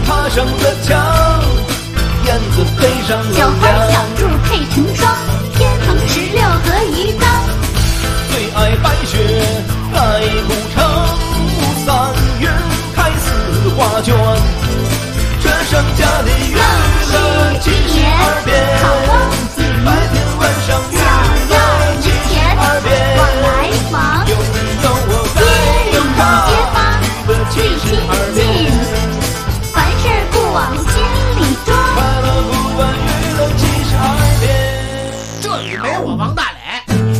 爬上了墙，燕子飞上了小花小兔配成双，天蓬16合一当。 最爱白雪盖古城，3月开4画卷，这剩下的娱乐72变，白天晚上娱乐72变， 往来往， 有你有我街里街坊最亲 72 近， 变， 凡事不往心里装。 快乐不管娱乐72变。 这里没我王大磊。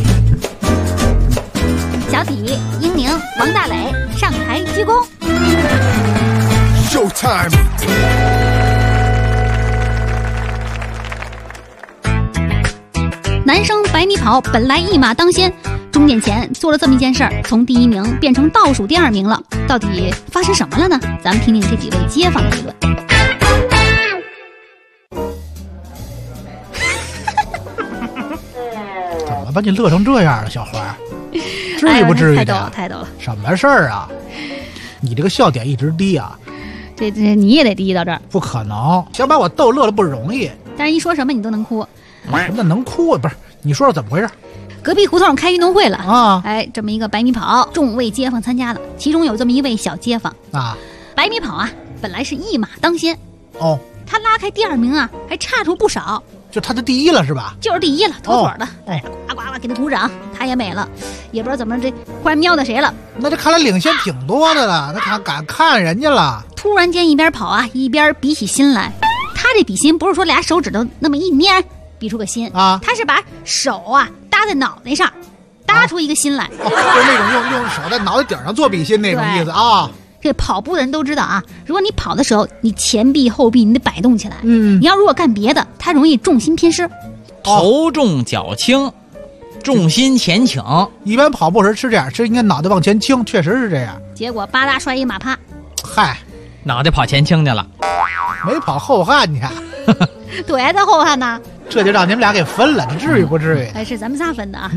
小体、英宁、王大磊上台鞠躬。 Showtime！ 男生100米跑本来一马当先，终点前做了这么一件事儿，从第1名变成倒数第2名了。到底发生什么了呢？咱们听听这几位街坊的议论。 怎么把你乐成这样了，小花？至于不至于的？ 太逗了！ 什么事儿啊？你这个笑点一直低啊！ 这你也得低到这儿， 不可能，想把我逗乐了不容易。 但是一说什么你都能哭。 什么能哭啊？不是，你说说怎么回事？ 隔壁胡同开运动会了啊！ 哎，这么一个100米跑，众位街坊参加的，其中有这么一位小街坊啊。 100米跑啊，本来是一马当先， 哦， 他拉开第2名啊，还差出不少。 就他的第1了是吧？ 就是第1了，妥妥的。哎，呱呱呱给他鼓掌，他也美了，也不知道怎么这忽然瞄到谁了。 那这看来领先挺多的了，那敢看人家了。 突然间一边跑啊，一边比起心来。他这比心不是说俩手指头那么一捏比出个心啊， 他是把手啊搭在脑袋上，搭出一个心来。 就是那种用手在脑袋顶上做比心那种意思啊。 这跑步的人都知道啊，如果你跑的时候，你前臂后臂你得摆动起来。你要如果干别的，它容易重心偏失。 头重脚轻，重心前倾。 一般跑步时是这样，是应该脑袋往前倾，确实是这样。 结果吧嗒摔一马趴， 嗨， 脑袋跑前倾去了， 没跑后汉去。 对，在后汉呢。 这就让你们俩给分了，这至于不至于？ 哎，是咱们仨分的啊。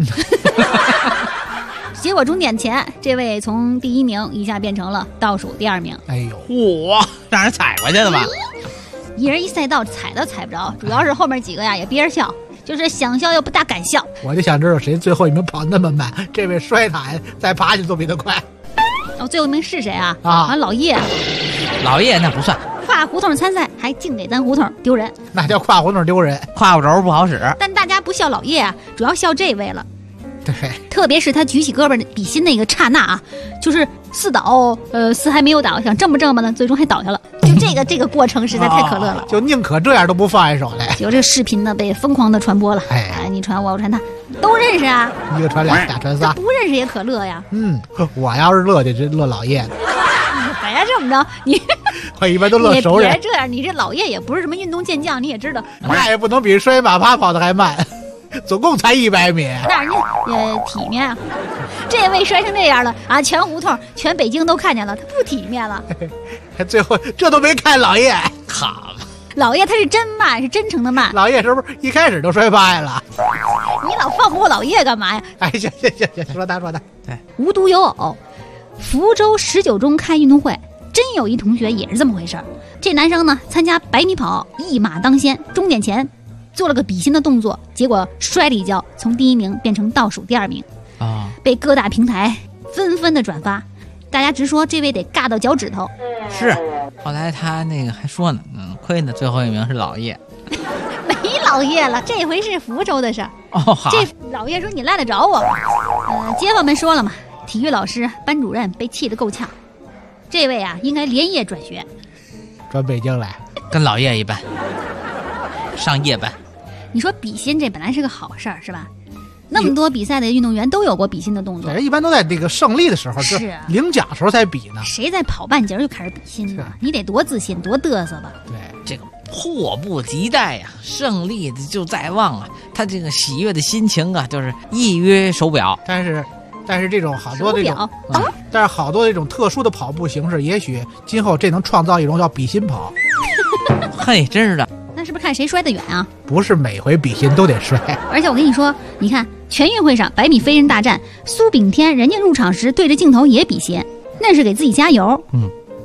结果终点前，这位从第1名一下变成了倒数第2名。 哎呦， 嚯，让人踩过去了吧？ 一人一赛道，踩都踩不着，主要是后面几个呀也憋着笑，就是想笑又不大敢笑。 我就想知道谁最后1名跑那么慢，这位摔塔再爬去都比他快。 哦，最后1名是谁啊？ 啊， 老叶。 老叶那不算。 跨胡同参赛还净给咱胡同丢人， 那叫跨胡同丢人， 跨不轴不好使。 但大家不笑老叶啊，主要笑这位了。 对， 特别是他举起胳膊比心那个刹那啊，就是4倒，4还没有倒，想这么呢，最终还倒下了。就这个过程实在太可乐了， 就宁可这样都不放一手来。 结果这个视频呢被疯狂的传播了，哎，你传我传他，都认识啊， 一个传俩，俩传仨， 不认识也可乐呀。 我要是乐就真乐老叶。 本来这么着，你我一般都乐熟人。 别这样，你这老叶也不是什么运动健将，你也知道， 那也不能比摔马趴跑得还慢。总共才100米， 那人家也体面啊。这位摔成这样了啊，全胡同、全北京都看见了，他不体面了。 最后这都没看老叶， 好， 老叶他是真慢，是真诚的慢。 老叶是不是一开始都摔趴下了？ 你老放过老叶干嘛呀？ 哎，行，说他。 对， 无独有偶，福州19中开运动会，真有一同学也是这么回事儿。这男生呢，参加100米跑，一马当先，终点前做了个比心的动作，结果摔了一跤，从第1名变成倒数第2名啊！ 被各大平台纷纷的转发，大家直说这位得尬到脚趾头。 是，后来他那个还说呢，亏呢最后1名是老叶， 没老叶了，这回是福州的事儿。 哦，好， 这老叶说你赖得着我？街坊们说了嘛，体育老师、班主任被气得够呛，这位啊应该连夜转学， 转北京来， 跟老叶一般，上夜班。 你说比心这本来是个好事儿，是吧？那么多比赛的运动员都有过比心的动作， 一般都在这个胜利的时候， 是领奖时候才比呢。 谁在跑半截就开始比心呢？你得多自信，多嘚瑟吧？ 对， 这个迫不及待呀，胜利就在望啊！他这个喜悦的心情啊，就是一约手表。 但是这种好多这种，但是好多这种特殊的跑步形式，也许今后这能创造一种叫比心跑。 嘿，真是的。 那是不是看谁摔得远啊？ 不是每回比心都得摔。 而且我跟你说，你看全运会上100米飞人大战，苏炳添人家入场时对着镜头也比心，那是给自己加油。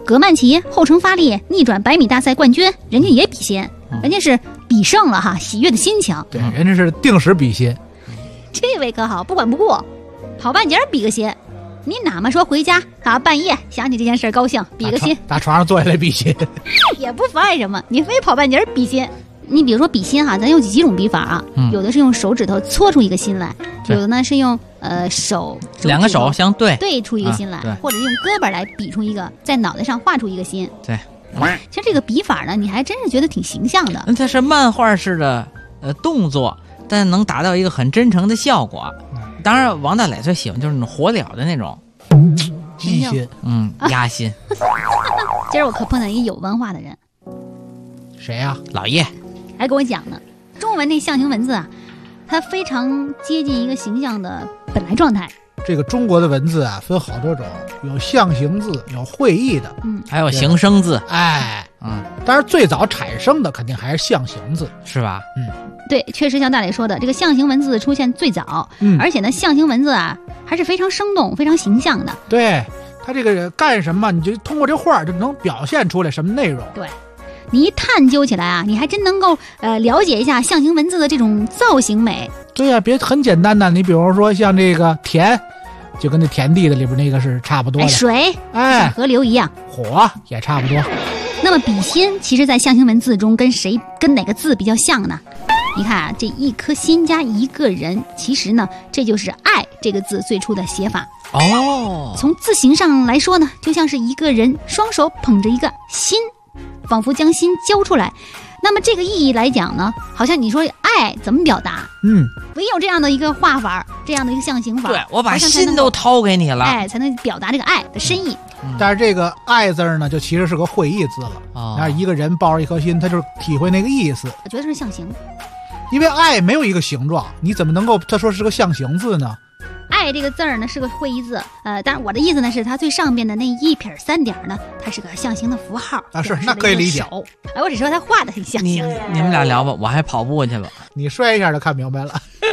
葛曼棋后程发力逆转100米大赛冠军，人家也比心，人家是比胜了哈，喜悦的心情。 对，人家是定时比心。 这位可好，不管不顾，跑半截比个心。你哪么说回家啊？半夜想起这件事高兴，比个心， 打床上坐下来比心， 也不妨碍什么。你非跑半截比心。你比如说比心哈，咱有几种比法啊，有的是用手指头搓出一个心来，有的呢是用手 2个手相对出一个心来，或者用胳膊来比出一个，在脑袋上画出一个心。 对， 其实这个比法呢，你还真是觉得挺形象的。 它是漫画式的动作，但能达到一个很真诚的效果。当然，王大磊最喜欢就是那种火燎的那种鸡心， 鸭心。 今儿我可碰见一有文化的人， 谁呀？ 老叶。 还跟我讲呢，中文那象形文字啊，它非常接近一个形象的本来状态。 这个中国的文字啊，分好多种，有象形字，有会意的， 还有形声字。 当然最早产生的肯定还是象形字， 是吧？ 对，确实像大磊说的，这个象形文字出现最早，而且呢，象形文字啊还是非常生动、非常形象的。 对，它这个干什么，你就通过这画就能表现出来什么内容。 对。你一探究起来啊，你还真能够了解一下象形文字的这种造型美。 对呀，别很简单的，你比如说像这个田，就跟那田地的里边那个是差不多的。 水，像河流一样。 火也差不多。 那么比心，其实在象形文字中跟哪个字比较像呢？你看啊，这一颗心加一个人，其实呢，这就是爱这个字最初的写法。从字形上来说呢，就像是一个人双手捧着一个心，仿佛将心交出来。那么这个意义来讲呢，好像你说爱怎么表达？唯有这样的一个画法，这样的一个象形法， 对，我把心都掏给你了， 才能表达这个爱的深意。 但是这个爱字呢，就其实是个会意字了。然后一个人抱着一颗心，他就是体会那个意思。 我觉得是象形， 因为爱没有一个形状，你怎么能够他说是个象形字呢？ 爱这个字儿呢是个会意字，当然我的意思呢是它最上边的那1撇3点呢，它是个象形的符号啊，是那可以理解。 我只说它画的很象形。 你们俩聊吧，我还跑步去了。 你摔一下就看明白了。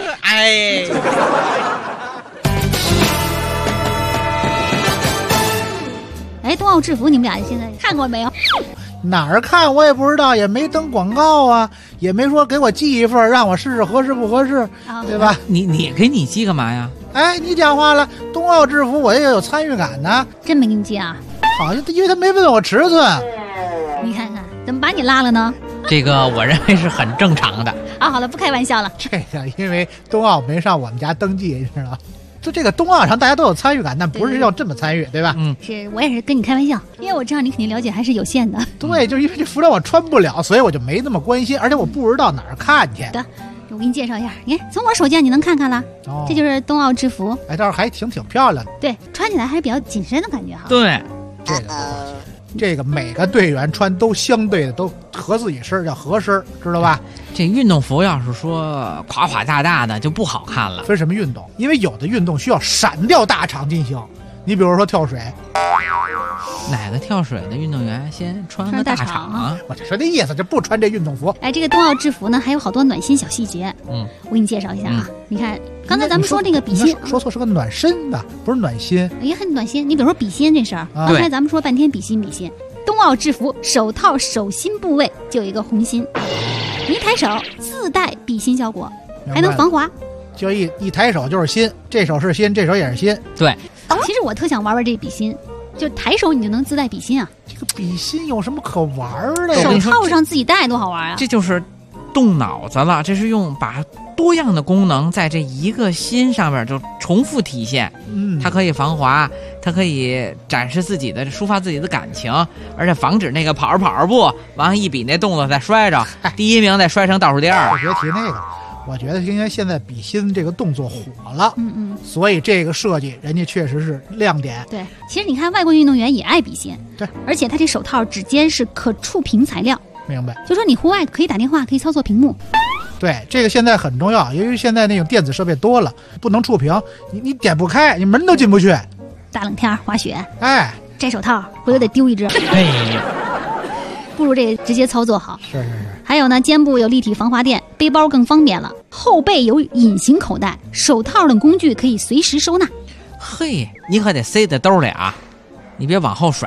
冬奥制服你们俩现在看过没有？ 哪儿看我也不知道，也没登广告啊，也没说给我寄一份让我试试合适不合适，对吧？ 你给你寄干嘛呀？ 你讲话了，冬奥制服我也有参与感呢。 真没给你寄啊？ 好像因为他没问我尺寸。 你看看怎么把你拉了呢？ 这个我认为是很正常的。 好了，不开玩笑了。 这个因为冬奥没上我们家登记，你知道吗？就这个冬奥上大家都有参与感，但不是要这么参与，对吧？ 是我也是跟你开玩笑，因为我知道你肯定了解还是有限的。 对，就因为这服装我穿不了，所以我就没那么关心，而且我不知道哪儿看去。 我给你介绍一下，你看从我手机你能看看了，这就是冬奥制服。 倒是还挺漂亮的。 对，穿起来还是比较紧身的感觉哈。 对， 这个每个队员穿都相对的都合自己身，叫合身，知道吧？ 这运动服要是说垮垮大大的就不好看了。 分什么运动？因为有的运动需要闪掉大场进行，你比如说跳水。 哪个跳水的运动员先穿个大场啊？ 我就说那意思，就不穿这运动服。 这个冬奥制服呢，还有好多暖心小细节。我给你介绍一下啊。你看，刚才咱们说那个比心， 说错是个暖身的，不是暖心， 也很暖心。你比如说比心这事儿，刚才咱们说半天比心。冬奥制服手套手心部位就有一个红心，一抬手自带比心效果，还能防滑。 就一抬手就是心，这手是心，这手也是心。 对， 其实我特想玩这比心，就抬手你就能自带比心啊。 这个比心有什么可玩的呀？ 手套上自己戴多好玩啊！ 这就是动脑子了，这是把多样的功能在这一个心上面就重复体现。它可以防滑，它可以展示自己的抒发自己的感情，而且防止那个跑着步完一比那动作再摔着，第一名再摔成倒数第二。 别提那个，我觉得因为现在比心这个动作火了，所以这个设计人家确实是亮点。 对，其实你看外国运动员也爱比心， 对， 而且他这手套指尖是可触屏材料。 明白， 就说你户外可以打电话，可以操作屏幕。 对，这个现在很重要，由于现在那种电子设备多了，不能触屏，你点不开，你门都进不去。 大冷天滑雪，摘手套回头得丢一只。不如这个直接操作好。 是。 还有呢，肩部有立体防滑垫，背包更方便了，后背有隐形口袋，手套等工具可以随时收纳。 嘿，你可得塞在兜里啊，你别往后甩。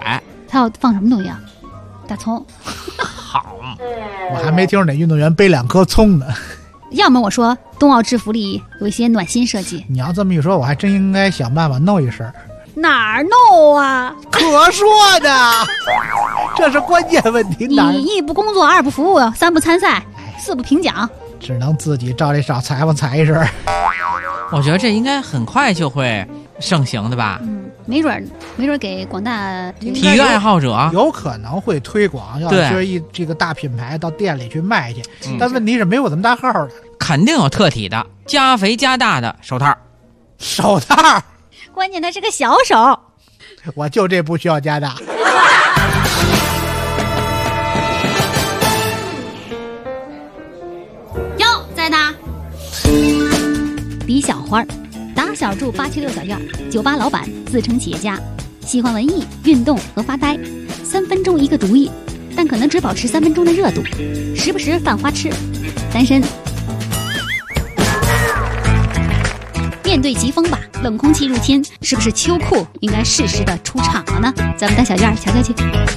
他要放什么东西啊？大葱。 好， 我还没听说哪运动员背2颗葱呢。 要么我说冬奥制服里有一些暖心设计。 你要这么一说，我还真应该想办法弄一身。 哪儿弄啊？ 可说呢，这是关键问题。 你1不工作，2不服务，3不参赛，4不评奖， 只能自己照这少裁缝裁一身。 我觉得这应该很快就会盛行的吧？ 没准给广大体育爱好者有可能会推广，要是这个大品牌到店里去卖去。但问题是没有这么大号的， 肯定有特体的，加肥加大的手套。 手套， 关键它是个小手。 我就这不需要加大。 哟，在哪？李小花，打小住876小院，酒吧老板，自称企业家，喜欢文艺、运动和发呆，3分钟一个主意，但可能只保持3分钟的热度，时不时犯花痴，单身。面对疾风吧，冷空气入侵，是不是秋裤应该适时的出场了呢？咱们到小院瞧瞧去。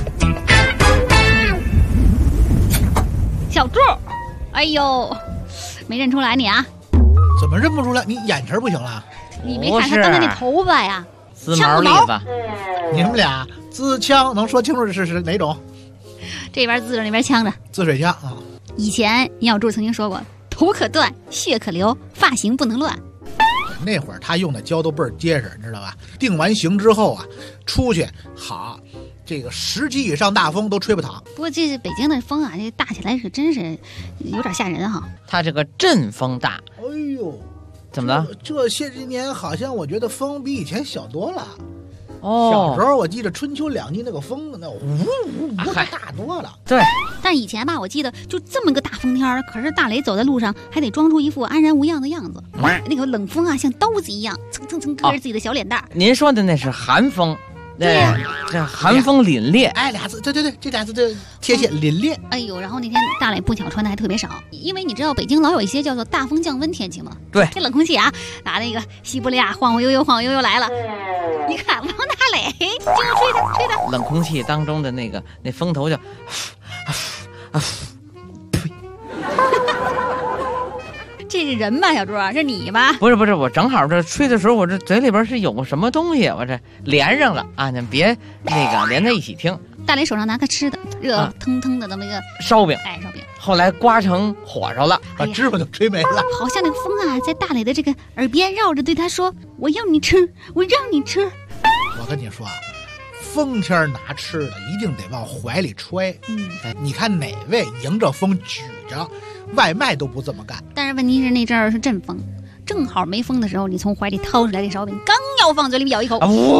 小柱，哎呦，没认出来你啊？ 怎么认不出来？你眼神不行了？ 你没看他刚才那头发呀？ 丝毛栗子。 你们俩自枪能说清楚是哪种？ 这边自着，那边呛着。 自水枪啊！ 以前倪小柱曾经说过，头可断，血可流，发型不能乱。 那会儿他用的胶都倍儿结实，你知道吧？定完型之后啊，出去好，这个10级以上大风都吹不躺。 不过这是北京的风啊，这大起来是真是有点吓人哈。 它这个阵风大。 哎呦， 怎么了？ 这些年好像我觉得风比以前小多了。 哦， 小时候我记得春秋2季那个风，那大多了。 对， 但以前吧，我记得就这么个大风天，可是大雷走在路上还得装出一副安然无恙的样子。那个冷风啊，像刀子一样，蹭蹭蹭割着自己的小脸蛋。 您说的那是寒风。 对呀， 这寒风凛冽。 哎，俩字，对，这俩字这贴切，凛冽。 哎呦，然后那天大磊不巧穿的还特别少，因为你知道北京老有一些叫做大风降温天气吗？ 对， 这冷空气啊，拿那个西伯利亚晃晃悠悠来了。你看王大磊就吹的， 冷空气当中的那风头就， 这是人吧，小朱啊？是你吧？ 不是，我正好这吹的时候，我这嘴里边是有什么东西，我这连上了啊！你别连在一起听。 大磊手上拿个吃的，热腾腾的那么一个烧饼， 哎，烧饼。 后来刮成火烧了， 把芝麻都吹没了。 好像那个风啊，在大磊的这个耳边绕着，对他说：“我要你吃，我让你吃。” 我跟你说啊，风天拿吃的一定得往怀里揣。你看哪位迎着风举着，外卖都不这么干。 但是问题是那阵儿是阵风，正好没风的时候，你从怀里掏出来这烧饼，刚要放嘴里咬一口，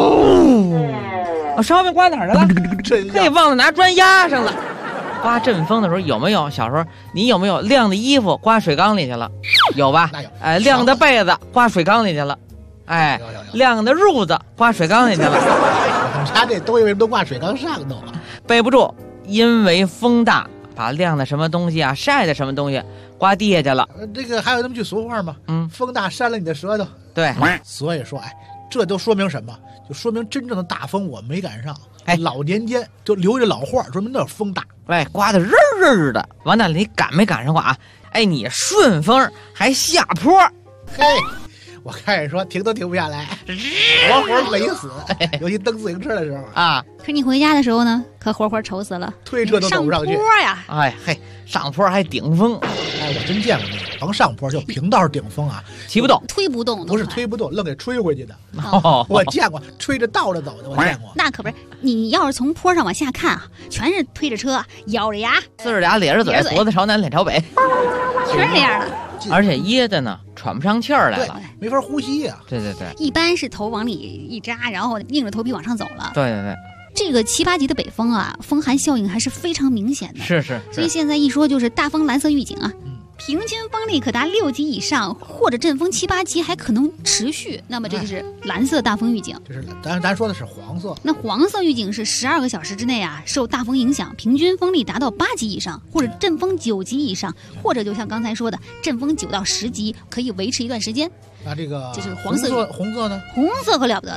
烧饼刮哪儿去了？嘿，忘了拿砖压上了。刮阵风的时候有没有？小时候你有没有晾的衣服刮水缸里去了？有吧？ 那有。 哎，晾的被子刮水缸里去了。哎，晾的褥子刮水缸里去了。 我们家这东西为什么都挂水缸上头了？ 背不住，因为风大，把晾的什么东西啊，晒的什么东西刮地下去了。 这个还有那么句俗话吗？风大扇了你的舌头。 对， 所以说，哎，这都说明什么？就说明真正的大风我没赶上。 哎， 老年间就留着老话，说明那风大。 哎，刮得日日的。完蛋了，你赶没赶上过啊？哎，你顺风还下坡。 嘿，我开始说停都停不下来，活累死。尤其蹬自行车的时候啊。 可你回家的时候呢，可活愁死了， 推车都走不上去。 上坡呀！ 哎嘿，上坡还顶风。 哎，我真见过那个，甭上坡就平道顶风啊， 骑不动， 推不动， 不是推不动，愣给吹回去的。 我见过，吹着倒着走的，我见过。 那可不是，你要是从坡上往下看啊，全是推着车，咬着牙， 呲着牙，咧着嘴，脖子朝南，脸朝北， 全是这样的。 而且噎的呢，喘不上气儿来了， 没法呼吸呀。 对， 一般是头往里一扎，然后硬着头皮往上走了。 对。 这个7、8级的北风啊，风寒效应还是非常明显的。 是。 所以现在一说就是大风蓝色预警啊，平均风力可达6级以上，或者阵风7、8级还可能持续。那么这就是蓝色大风预警。 就是咱说的是黄色。 那黄色预警是12个小时之内啊，受大风影响，平均风力达到8级以上，或者阵风9级以上，或者就像刚才说的，阵风9到10级，可以维持一段时间。 那这个就是黄色， 红色呢？ 红色可了不得了。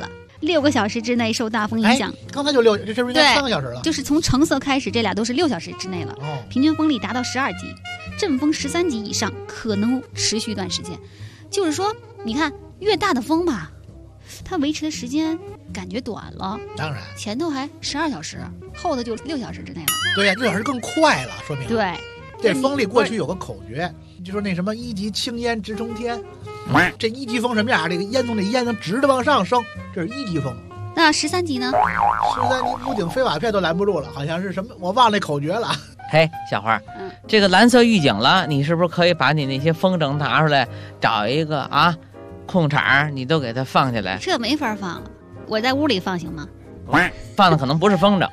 6个小时之内受大风影响。 刚才就6，这是不是应该3个小时了？ 就是从橙色开始，这俩都是6小时之内了。平均风力达到12级，阵风13级以上，可能持续一段时间。就是说，你看越大的风吧，它维持的时间感觉短了。 当然， 前头还12小时，后头就6小时之内了。 对呀，6小时更快了，说明对。 这风力过去有个口诀，就说那什么1级青烟直冲天，这1级风什么样？这个烟囱这烟能直的往上升，这是1级风。 那13级呢 ？13级屋顶飞瓦片都拦不住了，好像是什么，我忘了那口诀了。 嘿，小花，这个蓝色预警了，你是不是可以把你那些风筝拿出来，找一个空场，你都给它放起来？ 这没法放了，我在屋里放行吗？ 放的可能不是风筝。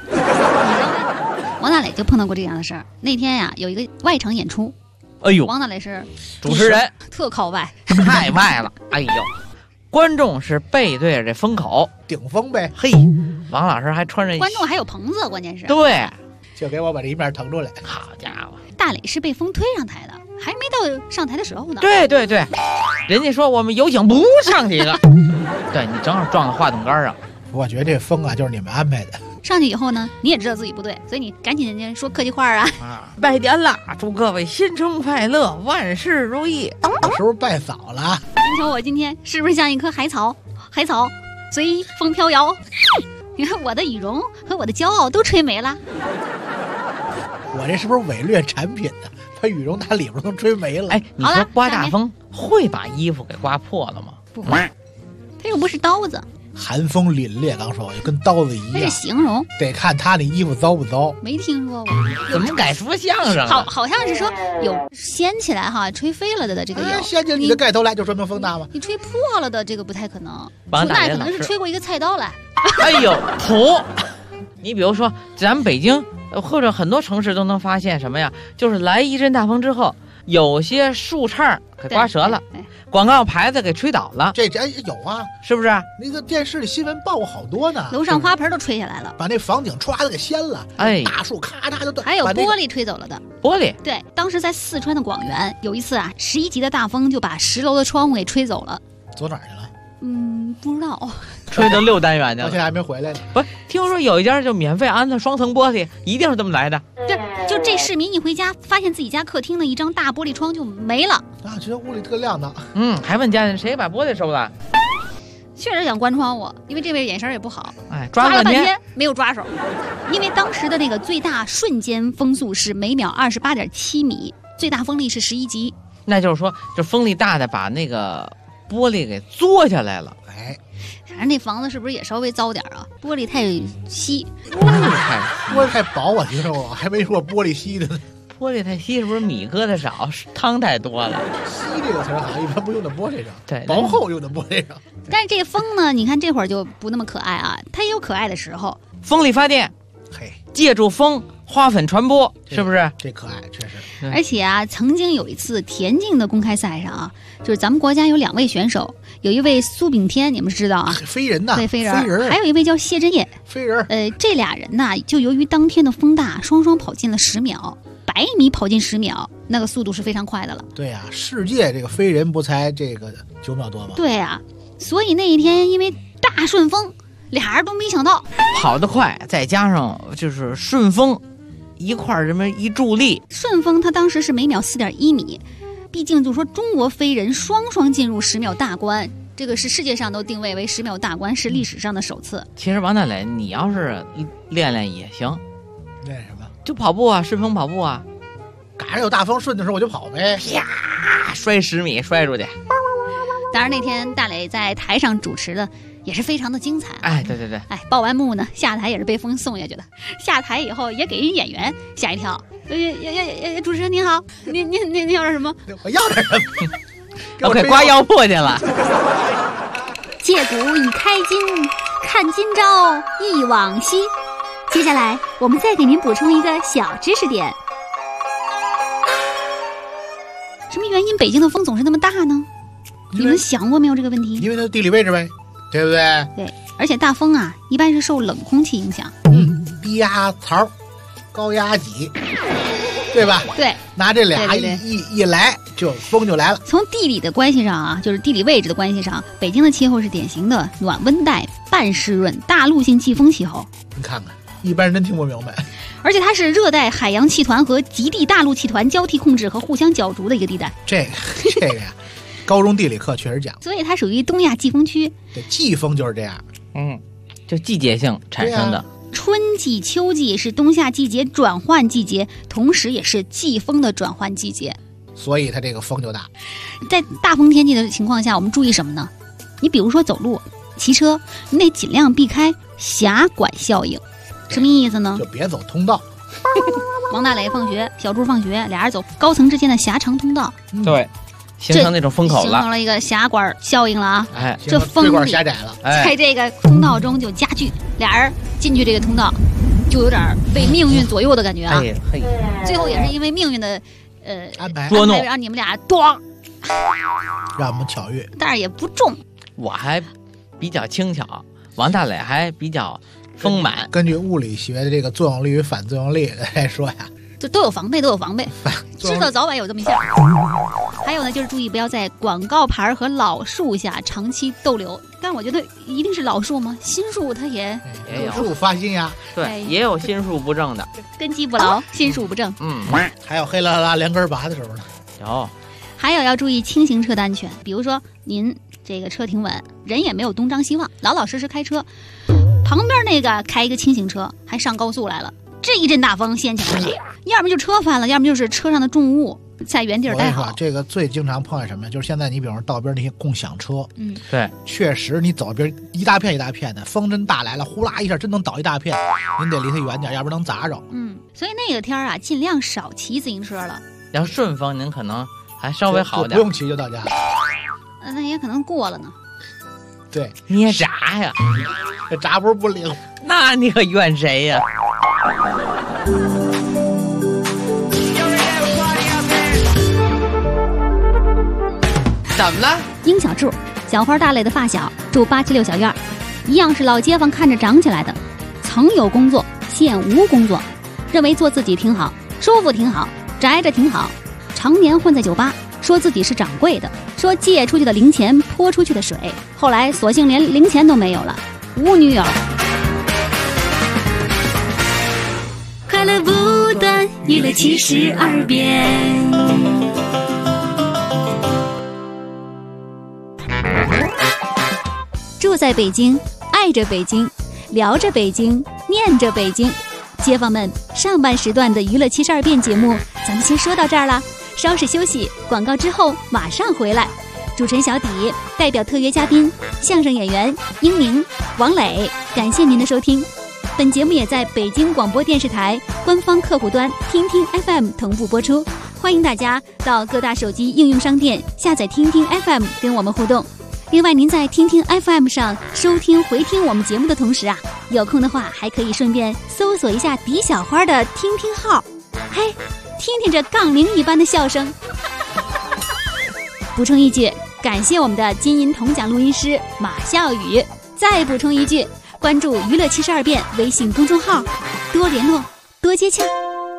王大磊就碰到过这样的事儿。那天呀，有一个外场演出， 哎呦， 王大磊是主持人， 特靠外， 太外了。哎呦，观众是背对着这风口顶风呗。 嘿，王老师还穿着， 观众还有棚子，关键是对， 就给我把这一面腾出来。 好家伙， 大磊是被风推上台的，还没到上台的时候呢。 对对对，人家说我们有请不上去了，对你正好撞到话筒杆上。 我觉得这风就是你们安排的。 上去以后呢，你也知道自己不对，所以你赶紧人家说客气话啊。 拜年了，祝各位新春快乐，万事如意。 是不是拜早了？ 你瞅我今天是不是像一棵海草？海草随风飘摇。你看我的羽绒和我的骄傲都吹没了。 我这是不是伪劣产品呢？把羽绒打里边都吹没了。 哎，你说刮大风会把衣服给刮破了吗？ 不会，它又不是刀子。 寒风凛冽，刚说就跟刀子一样。 那是形容， 得看他那衣服糟不糟。 没听说过， 怎么改说相声了？ 好像是说有掀起来哈，吹飞了的这个有。 掀起你的盖头来，就说明风大吗？ 你吹破了的这个不太可能，那可能是吹过一个菜刀来。 哎呦，土！你比如说，咱们北京或者很多城市都能发现什么呀？就是来一阵大风之后，有些树杈给刮折了。广告牌子给吹倒了， 这有啊， 是不是？ 那个电视里新闻报过好多呢。 楼上花盆都吹下来了， 把那房顶歘的给掀了， 哎， 大树咔嚓就断。 还有玻璃吹走了的， 玻璃。 对，当时在四川的广元，有一次11级的大风就把10楼的窗户给吹走了。 走哪儿去了？ 不知道。 吹到6单元去了， 到现在还没回来呢。 不是，听说有一家就免费安的双层玻璃，一定是这么来的。 对，就这市民一回家，发现自己家客厅的一张大玻璃窗就没了啊，觉得屋里特亮呢。 还问家人谁把玻璃收了。 确实想关窗户，因为这位眼神也不好， 抓了半天没有抓手。因为当时的那个最大瞬间风速是每秒28.7米，最大风力是11级。 那就是说，这风力大的把那个玻璃给嘬下来了。 反正那房子是不是也稍微糟点啊？玻璃太稀， 玻璃太薄，我听说过，还没说玻璃稀的呢。 玻璃太稀是不是米搁的少，汤太多了？ 稀这个词儿好像一般不用在玻璃上， 对， 薄厚用在玻璃上。 但是这风呢，你看这会儿就不那么可爱啊，它也有可爱的时候。 风力发电，借助风花粉传播，是不是？ 这可爱，确实。 而且曾经有一次田径的公开赛上就是咱们国家有2位选手，有一位苏炳添，你们知道飞人呐， 对，飞人，还有一位叫谢震业， 飞人。 这俩人呢，就由于当天的风大，双双跑进了10秒，100米跑进10秒，那个速度是非常快的了。 对呀，世界这个飞人不才这个9秒多吗？ 对呀，所以那一天因为大顺风，俩人都没想到跑得快，再加上就是顺风。一块这么一助力， 顺风它当时是每秒4.1米，毕竟就是说中国飞人双双进入10秒大关，这个是世界上都定位为10秒大关，是历史上的首次。 其实王大磊，你要是练练也行， 练什么？ 就跑步啊，顺风跑步啊， 赶上有大风顺的时候我就跑呗， 啪摔10米摔出去。 当然那天大磊在台上主持的也是非常的精彩哎，对对对， 报完幕呢，下台也是被风送下去的。下台以后也给人演员吓一跳。主持人您好，您要点什么？ 我要点什么？ 我给刮腰破去了。 借古已开今，看今朝忆往昔。接下来我们再给您补充一个小知识点。什么原因北京的风总是那么大呢？你们想过没有这个问题？ 因为它地理位置呗，对不对？ 对，而且大风一般是受冷空气影响。 低压槽，高压脊，对吧？ 对， 拿这俩一来，就风就来了。 从地理的关系上就是地理位置的关系上，北京的气候是典型的暖温带、 半湿润大陆性季风气候。 你看看，一般人真听不明白。 而且它是热带海洋气团和极地大陆气团交替控制和互相角逐的一个地带。 这个呀，高中地理课确实讲。 所以它属于东亚季风区。 对，季风就是这样。 就季节性产生的。 春季、秋季是冬夏季节转换季节，同时也是季风的转换季节。 所以它这个风就大。 在大风天气的情况下，我们注意什么呢？你比如说走路、骑车，你得尽量避开狭管效应。什么意思呢？ 就别走通道。 王大磊放学，小朱放学，俩人走高层之间的狭长通道。 对，形成那种风口了， 形成了一个狭管效应了啊！ 哎， 这风管狭窄了， 在这个通道中就加剧，俩人进去这个通道，就有点被命运左右的感觉啊！最后也是因为命运的安排捉弄， 让你们俩咣， 让我们巧遇， 但是也不重。 我还比较轻巧，王大磊还比较丰满。 根据物理学的这个作用力与反作用力来说呀， 就都有防备，知道早晚有这么一下。还有呢，就是注意不要在广告牌和老树下长期逗留。但是我觉得一定是老树吗？新树它也有树发新芽， 对，也有心术不正的， 根基不牢，心术不正。 还有黑啦啦连根拔的时候呢。 有。 还有要注意轻型车的安全，比如说您这个车停稳，人也没有东张西望，老老实实开车。旁边那个开一个轻型车，还上高速来了，这一阵大风掀起来了，要么就车翻了，要么就是车上的重物在原地待好。 这个最经常碰见什么呀？就是现在你比方说道边那些共享车， 对， 确实你走边一大片一大片的，风真大来了，呼啦一下真能倒一大片，您得离它远点，要不然能砸着。 所以那个天啊，尽量少骑自行车了。 要顺风，您可能还稍微好点， 不用骑就到家。 那也可能过了呢。 对， 捏闸呀， 这闸不是不灵， 那你可怨谁呀？怎么了？ 殷小柱，小花大磊的发小，住876小院，一样是老街坊看着长起来的，曾有工作，现无工作，认为做自己挺好，舒服挺好，宅着挺好，常年混在酒吧，说自己是掌柜的，说借出去的零钱泼出去的水，后来索性连零钱都没有了，无女友。快乐不断，娱乐72变。住在北京，爱着北京，聊着北京，念着北京。街坊们，上半时段的娱乐72变节目咱们先说到这儿了，稍事休息，广告之后马上回来。主持人小底代表特约嘉宾相声演员英宁、王磊，感谢您的收听。本节目也在北京广播电视台官方客户端听听 FM 同步播出，欢迎大家到各大手机应用商店下载听听 FM 跟我们互动。另外，您在听听 FM 上收听回听我们节目的同时啊，有空的话还可以顺便搜索一下狄小花的听听号，嘿，听听这杠铃一般的笑声。补充一句，感谢我们的金银铜奖录音师马笑宇。再补充一句，关注娱乐72变微信公众号，多联络，多接洽。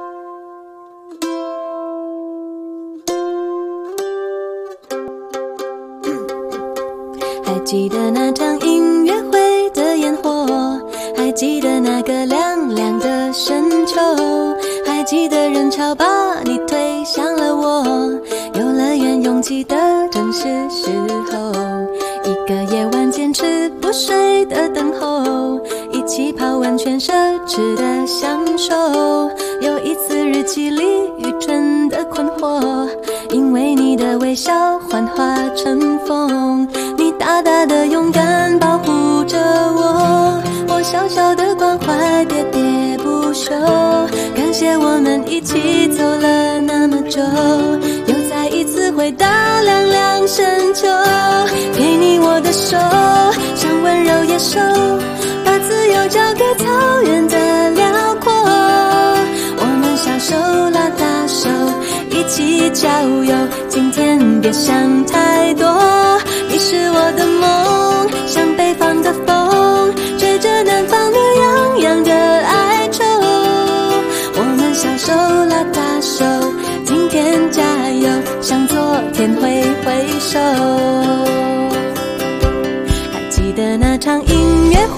还记得那场音乐会的烟火，还记得那个凉凉的深秋，还记得人潮把你推向了我，游乐园拥挤的正是时候，一个夜晚坚持不睡的等候，一起泡温泉奢侈的享受，有一次日记里愚蠢的困惑，因为你的微笑幻化成风，你大大的勇敢保护着我，我小小的关怀喋喋不休，感谢我们一起走了那么久，又再一次回到凉凉深秋，给你我的手，像温柔野兽，把自由交给草原的辽阔，我们小手拉大手一起郊游，今天别想太多，你是我的梦，像北方的风，吹着南方的洋洋的哀愁，我们小手拉大手，今天加油，向昨天挥挥手。还记得那场音乐会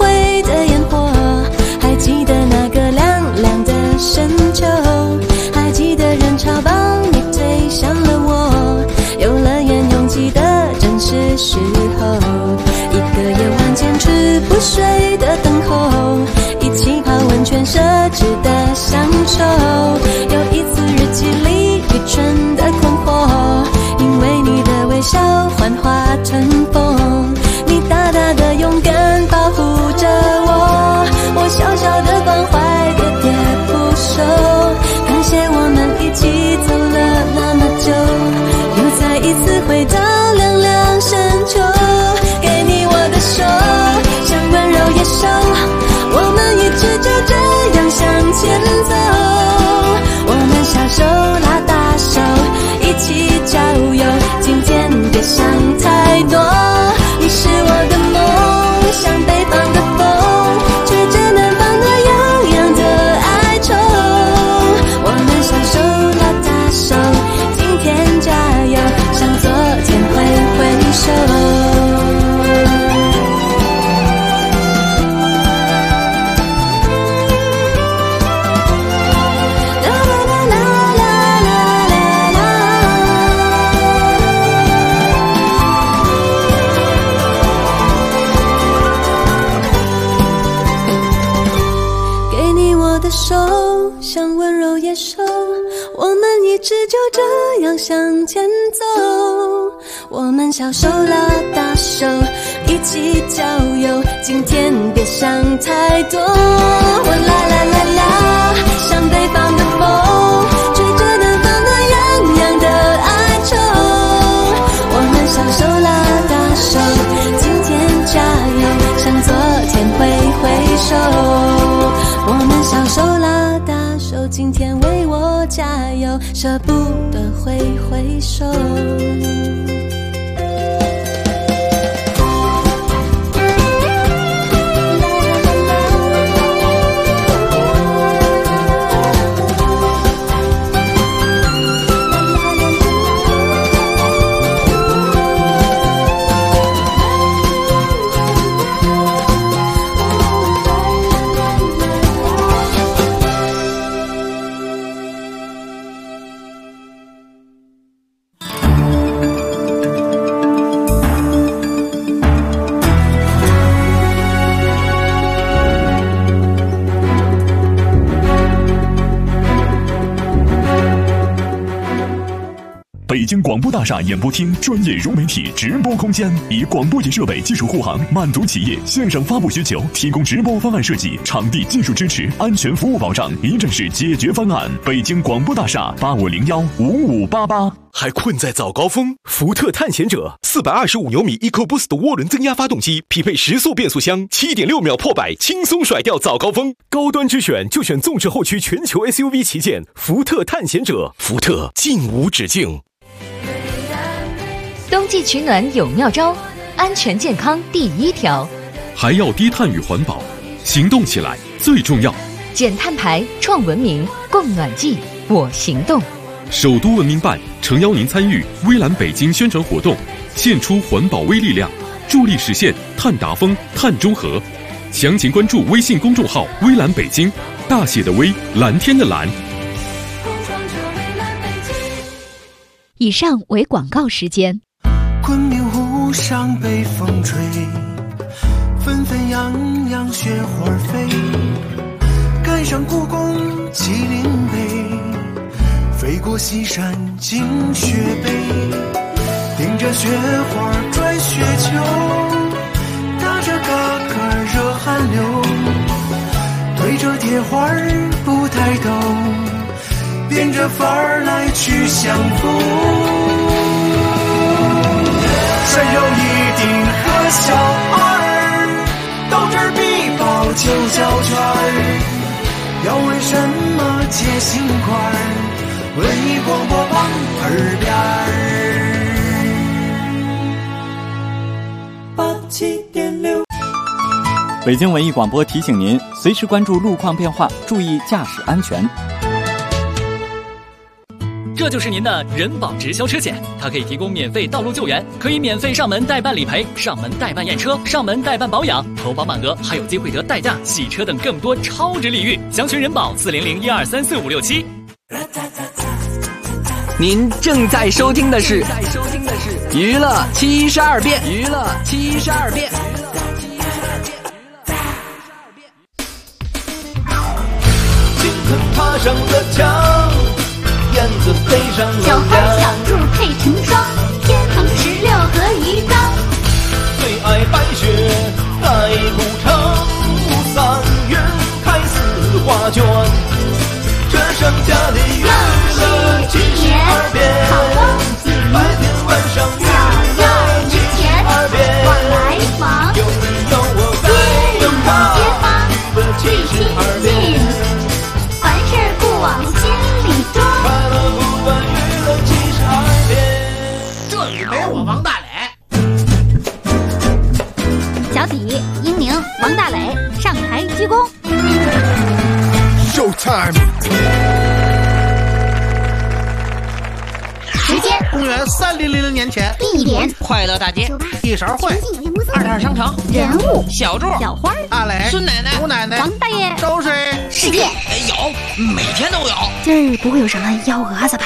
完全奢侈的享受。有一次日记里愚蠢的困惑，因为你的微笑幻化成风，你大大的勇敢保护着我，我小小的关怀喋喋不休。感谢我们一起走了那么久，又再一次回到凉凉深秋。给你我的手，像温柔野兽，我们一直就这样向前走。我们小手拉大手，一起郊游，今天别想太多。你是我的梦，像北方的风，吹着南方那洋洋的哀愁。我们小手拉大手，今天加油，向昨天挥挥手。手像温柔野兽，我们一直就这样向前走。我们小手拉大手，一起郊游，今天别想太多。我啦啦啦啦，像北方的风，吹着南方那洋洋的哀愁。我们小手拉大手，今天加油，向昨天挥挥手。我们小手拉大手，今天为我加油，舍不得挥挥手。 北京广播大厦演播厅专业融媒体直播空间，以广播节设备技术护航，满足企业线上发布需求，提供直播方案设计、场地技术支持、安全服务保障，一站式解决方案。北京广播大厦85015588。 还困在早高峰？福特探险者425牛米 EcoBoost 涡轮增压发动机，匹配10速变速箱，7.6秒破百，轻松甩掉早高峰。高端之选就选纵置后驱全球 SUV 旗舰福特探险者，福特尽无止境。 冬季取暖有妙招，安全健康第一条， 还要低碳与环保，行动起来最重要。 减碳排，创文明，供暖季，我行动。 首都文明办诚邀您参与微蓝北京宣传活动，献出环保微力量，助力实现碳达峰、碳中和。详情关注微信公众号微蓝北京，大写的微，蓝天的蓝。 以上为广告时间。 昆明湖上北风吹，纷纷扬扬雪花飞，赶上故宫麒麟碑，飞过西山惊雪北，顶着雪花拽雪球，打着嘎嘎热汗流，对着铁花不抬头，变着法儿来去相逢。山有一定和小儿，到这儿必报9角圈。要问什么解心宽，文艺广播往耳边87.6。 北京文艺广播提醒您，随时关注路况变化，注意驾驶安全。 这就是您的人保直销车险，它可以提供免费道路救援，可以免费上门代办理赔、上门代办验车、上门代办保养，投保满额还有机会得代驾、洗车等更多超值礼遇。详询人保40012345567。 您正在收听的是娱乐72变，娱乐72变。 爬上了墙，燕子飞上了小花小兔配成双，天堂16和鱼缸。 最爱白雪盖古城，3月开4画卷，这剩下的娱乐72遍，白天晚上娱乐72遍， 往来往， 有你有我在街坊最亲近，凡事不往心里装。 快乐不断娱乐72遍。 这里没我王大磊。 小体、英宁、王大磊上台鞠躬。 Showtime。 时间： 公元3000年前。 地点： 快乐大街。 一勺烩。 二摊商城。 人物： 小柱、 小花、 阿磊、 孙奶奶、 吴奶奶、 王大爷。 周水。 世界有，每天都有。 今儿不会有什么幺蛾子吧？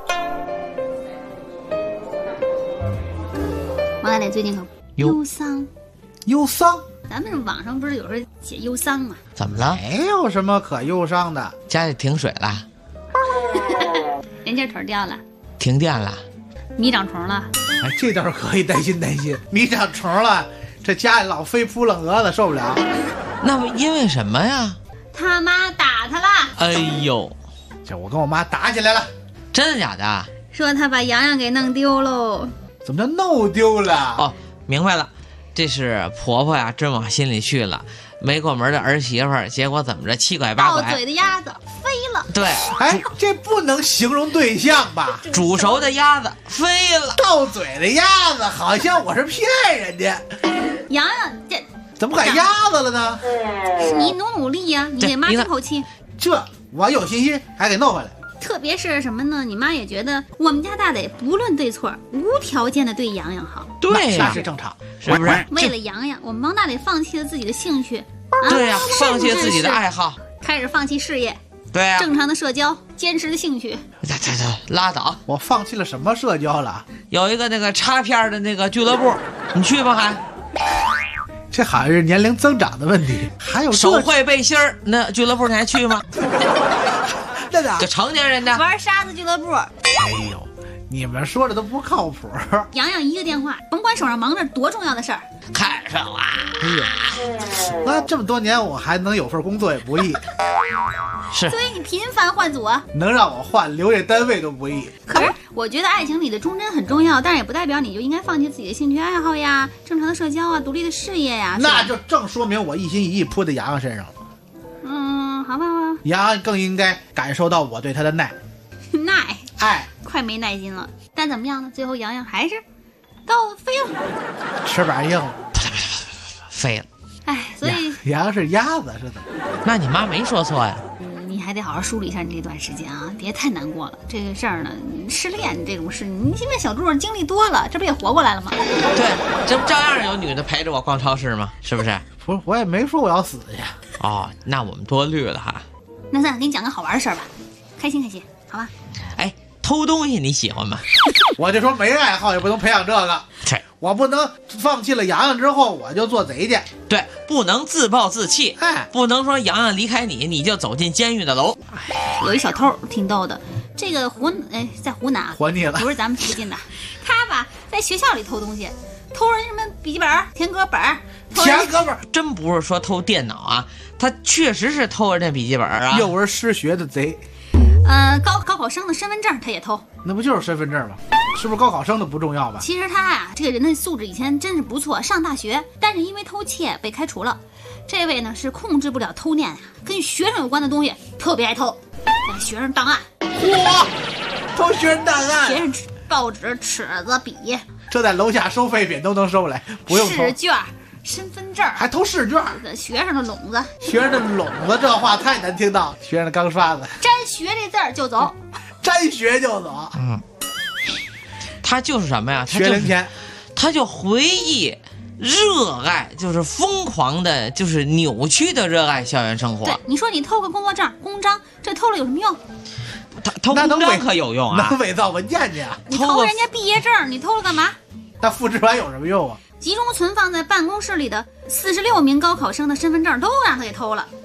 王大磊最近可忧伤。 忧伤？ 咱们网上不是有时候写忧伤吗？ 怎么了？ 没有什么可忧伤的。 家里停水了， 人家腿掉了， 停电了， 米长虫了。 哎，这倒是可以担心担心。米长虫了，这家里老飞扑棱蛾子，受不了。 那么因为什么呀？ 他妈打他了。 哎呦， 这我跟我妈打起来了。 真的假的？ 说他把洋洋给弄丢喽。 怎么叫弄丢了？ 哦，明白了。这是婆婆呀，真往心里去了。没过门的儿媳妇儿，结果怎么着七拐八拐？ 到嘴的鸭子飞了。 对， 哎，这不能形容对象吧？ 煮熟的鸭子飞了。 到嘴的鸭子，好像我是骗人家。 洋洋，这怎么改鸭子了呢？ 是你努力呀，你给妈出口气。 这我有信心，还给弄回来。 特别是什么呢？你妈也觉得我们家大磊不论对错，无条件的对洋洋好。 对呀， 那是正常， 是不是？ 为了洋洋，我们王大磊放弃了自己的兴趣。 对呀，放弃了自己的爱好， 开始放弃事业。 对呀， 正常的社交，坚持的兴趣。 拉倒！ 我放弃了什么社交了？ 有一个那个插片的那个俱乐部，你去吧还？ 这好像是年龄增长的问题。还有手绘背心儿，那俱乐部你还去吗？ 那咋？ 就成年人的玩沙子俱乐部。 哎呦，你们说的都不靠谱。 洋洋一个电话，甭管手上忙着多重要的事儿， 看上了。 哎呦，那这么多年我还能有份工作也不易。 是， 所以你频繁换组啊， 能让我换，留这单位都不易。 可是我觉得爱情里的忠贞很重要，但是也不代表你就应该放弃自己的兴趣爱好呀、正常的社交啊、独立的事业呀。 那就正说明我一心一意扑在洋洋身上了。 好吧。 洋洋更应该感受到我对他的耐。爱， 快没耐心了。但怎么样呢？最后洋洋还是到飞了， 翅膀硬了， 飞了。 哎，所以洋洋是鸭子是怎么？ 那你妈没说错呀。 你还得好好梳理一下你这段时间啊，别太难过了。这个事儿呢，失恋这种事，你现在小柱经历多了，这不也活过来了吗？ 对，这不照样有女的陪着我逛超市吗？是不是？ 不是，我也没说我要死去。 哦，那我们多虑了哈。 那算了，给你讲个好玩的事儿吧，开心，好吧？ 哎，偷东西你喜欢吗？ 我就说没爱好也不能培养这个。 对， 我不能放弃了洋洋之后我就做贼去。 对，不能自暴自弃。 哎， 不能说洋洋离开你，你就走进监狱的楼。 有一小偷挺逗的，这个在湖南啊， 活腻了， 不是咱们附近的，他吧在学校里偷东西，偷人什么笔记本、填歌本。 填歌本真不是说偷电脑啊，他确实是偷人家笔记本啊。 幼儿失学的贼。 高考生的身份证他也偷， 那不就是身份证吗？是不是高考生的不重要吧？ 其实他呀，这个人的素质以前真是不错，上大学，但是因为偷窃被开除了。这位呢是控制不了偷念呀，跟学生有关的东西特别爱偷，学生档案， 嚯，偷学生档案， 学生报纸、尺子、笔， 这在楼下收废品都能收来，不用偷。 试卷、身份证， 还偷试卷， 学生的笼子， 学生的笼子，这话太难听到。学生的钢刷子， 沾学这字儿就走， 沾学就走。 他就是什么呀？ 学龄前， 他就回忆。热爱就是疯狂的，就是扭曲的热爱校园生活。 对，你说你偷个工作证、公章，这偷了有什么用？ 他偷公章可有用啊， 能伪造文件去啊！ 你偷人家毕业证，你偷了干嘛？ 那复制完有什么用啊？ 集中存放在办公室里的46名高考生的身份证都让他给偷了。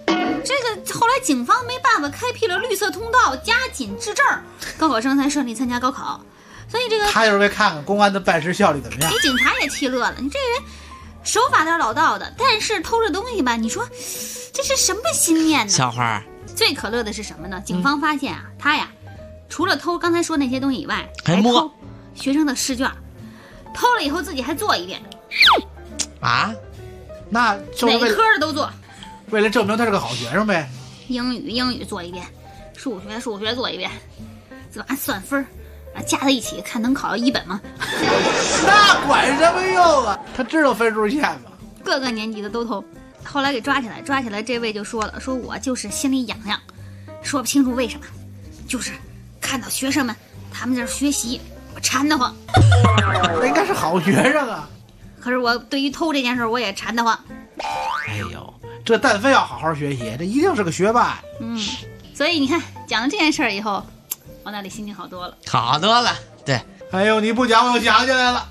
这个后来警方没办法开辟了绿色通道，加紧质证，高考生才顺利参加高考。所以这个他就是为看看公安的办事效率怎么样。 给警察也气乐了，你这人手法倒是老道的，但是偷这东西吧，你说这是什么心念呢？ 小花， 最可乐的是什么呢？警方发现啊，他呀除了偷刚才说那些东西以外， 还摸学生的试卷，偷了以后自己还做一遍。 啊？ 那每科的都做， 为了证明他是个好学生呗。 英语做一遍，数学做一遍，这玩意算分加在一起看能考到1本吗？ 那管什么用啊？他知道分数线吗？ 各个年级的都偷，后来给抓起来，这位就说了，说我就是心里痒痒，说不清楚为什么，就是看到学生们他们在这学习，我馋得慌。 那应该是好学生啊。 可是我对于偷这件事我也馋得慌。 哎呦，这但非要好好学习，这一定是个学霸。 所以你看讲了这件事以后，王大力心情好多了， 好多了。对， 哎呦，你不讲我又想起来了。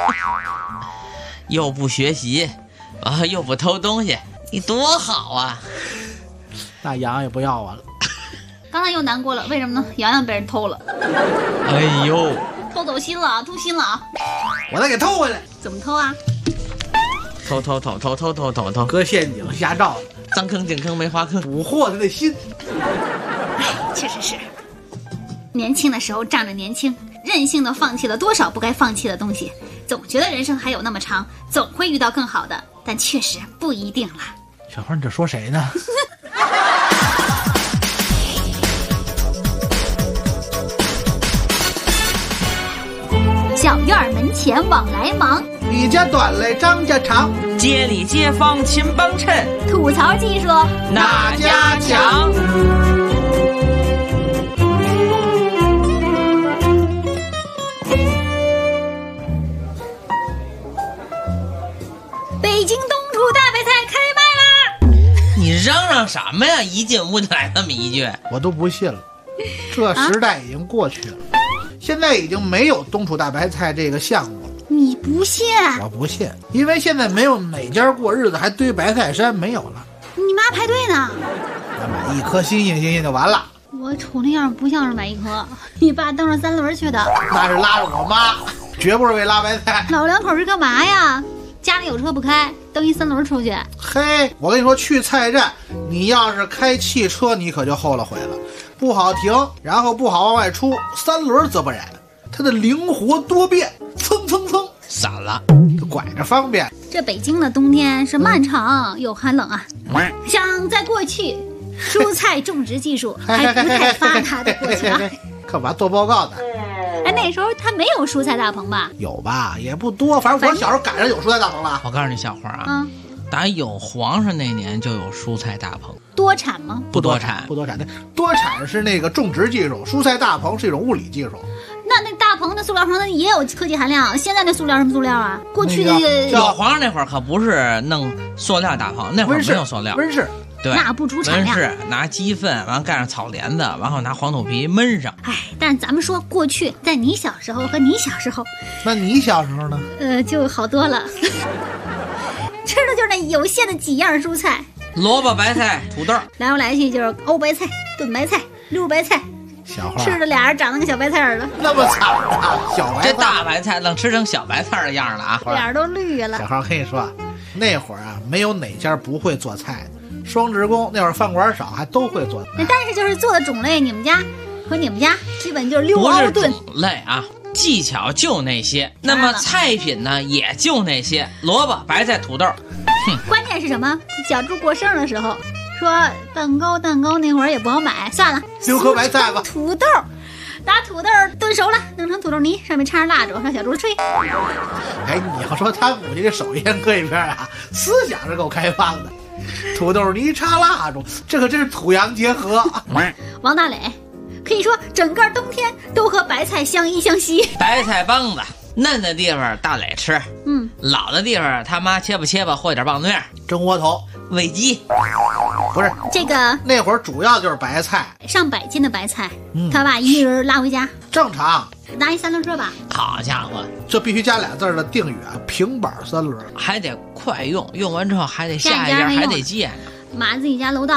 又不学习，又不偷东西，你多好啊！ 那洋洋也不要我了。 刚才又难过了，为什么呢？洋洋被人偷了。 哎呦， 偷走心了，偷心了啊！ 我再给偷回来。 怎么偷啊？ 偷，搁陷阱下罩子， 脏坑井坑梅花坑， 捕获他的心。 哎，确实是。年轻的时候仗着年轻，任性的放弃了多少不该放弃的东西，总觉得人生还有那么长，总会遇到更好的，但确实不一定了。 小花，你这说谁呢？ 小院门前往来忙， 李家短来张家长， 街里街坊勤帮衬， 吐槽技术哪家强？ 北京东楚大白菜开卖啦！ 你嚷嚷什么呀？一进屋就来这么一句， 我都不信了。这时代已经过去了，现在已经没有东楚大白菜这个项目了。 你不信？ 我不信，因为现在没有哪家过日子还堆白菜山，没有了。 你妈排队呢？ 买一颗新鲜就完了。 我瞅那样不像是买一颗，你爸蹬着3轮去的。 那是拉着我妈，绝不是为拉白菜。 老两口是干嘛呀？家里有车不开，蹬一3轮出去。 嘿，我跟你说，去菜站，你要是开汽车，你可就后了悔了。不好停，然后不好往外出，3轮则不然，它的灵活多变，蹭散了， 拐着方便。 这北京的冬天是漫长又寒冷啊。像在过去，蔬菜种植技术还不太发达的过去啊。 干嘛做报告呢？ 哎，那时候他没有蔬菜大棚吧？ 有吧，也不多。反正我小时候赶上有蔬菜大棚了。 我告诉你，小花啊，打有皇上那年就有蔬菜大棚。 多产吗？ 不多产。 的多产是那个种植技术，蔬菜大棚是一种物理技术。 那大棚的塑料棚它也有科技含量，现在那塑料什么塑料啊？过去的有皇上那会儿可不是弄塑料大棚，那会儿没有塑料， 温室。 对， 那不出产量。 温室拿鸡粪，完盖上草帘子，然后拿黄土皮闷上。 哎，但咱们说过去，在你小时候和你小时候， 那你小时候呢？ 就好多了。吃的就是那有限的几样蔬菜： 萝卜、白菜、土豆， 来来去就是熬白菜、炖白菜、溜白菜。 小花吃的俩人长得跟小白菜似的， 那么惨啊！小白菜， 这大白菜能吃成小白菜的样了啊！ 脸都绿了。 小花，我跟你说，那会儿啊，没有哪家不会做菜的。双职工那会儿饭馆少，还都会做菜。 但是就是做的种类，你们家和你们家基本就是溜熬炖。 不是种类啊，技巧就那些。那么菜品呢，也就那些：萝卜、白菜、土豆。 关键是什么？小猪过生日的时候。说蛋糕那会儿也不好买，算了 ，6颗白菜吧。 土豆，把土豆炖熟了，弄成土豆泥，上面插上蜡烛，让小猪吹。 哎，你要说他母亲这手艺搁一边啊，思想是够开放的。土豆泥插蜡烛，这可真是土洋结合。 王大磊可以说整个冬天都和白菜相依相惜。 白菜帮子。嫩的地方大磊吃，老的地方他妈切吧和点棒子面， 蒸窝头、 喂鸡。 不是这个那会儿主要就是白菜， 上百斤的白菜，他把一人拉回家， 正常拿一3轮车吧。 好家伙， 这必须加2字的定语啊，平板3轮， 还得快用，用完之后还得下一家还得接。 码自己家楼道那儿，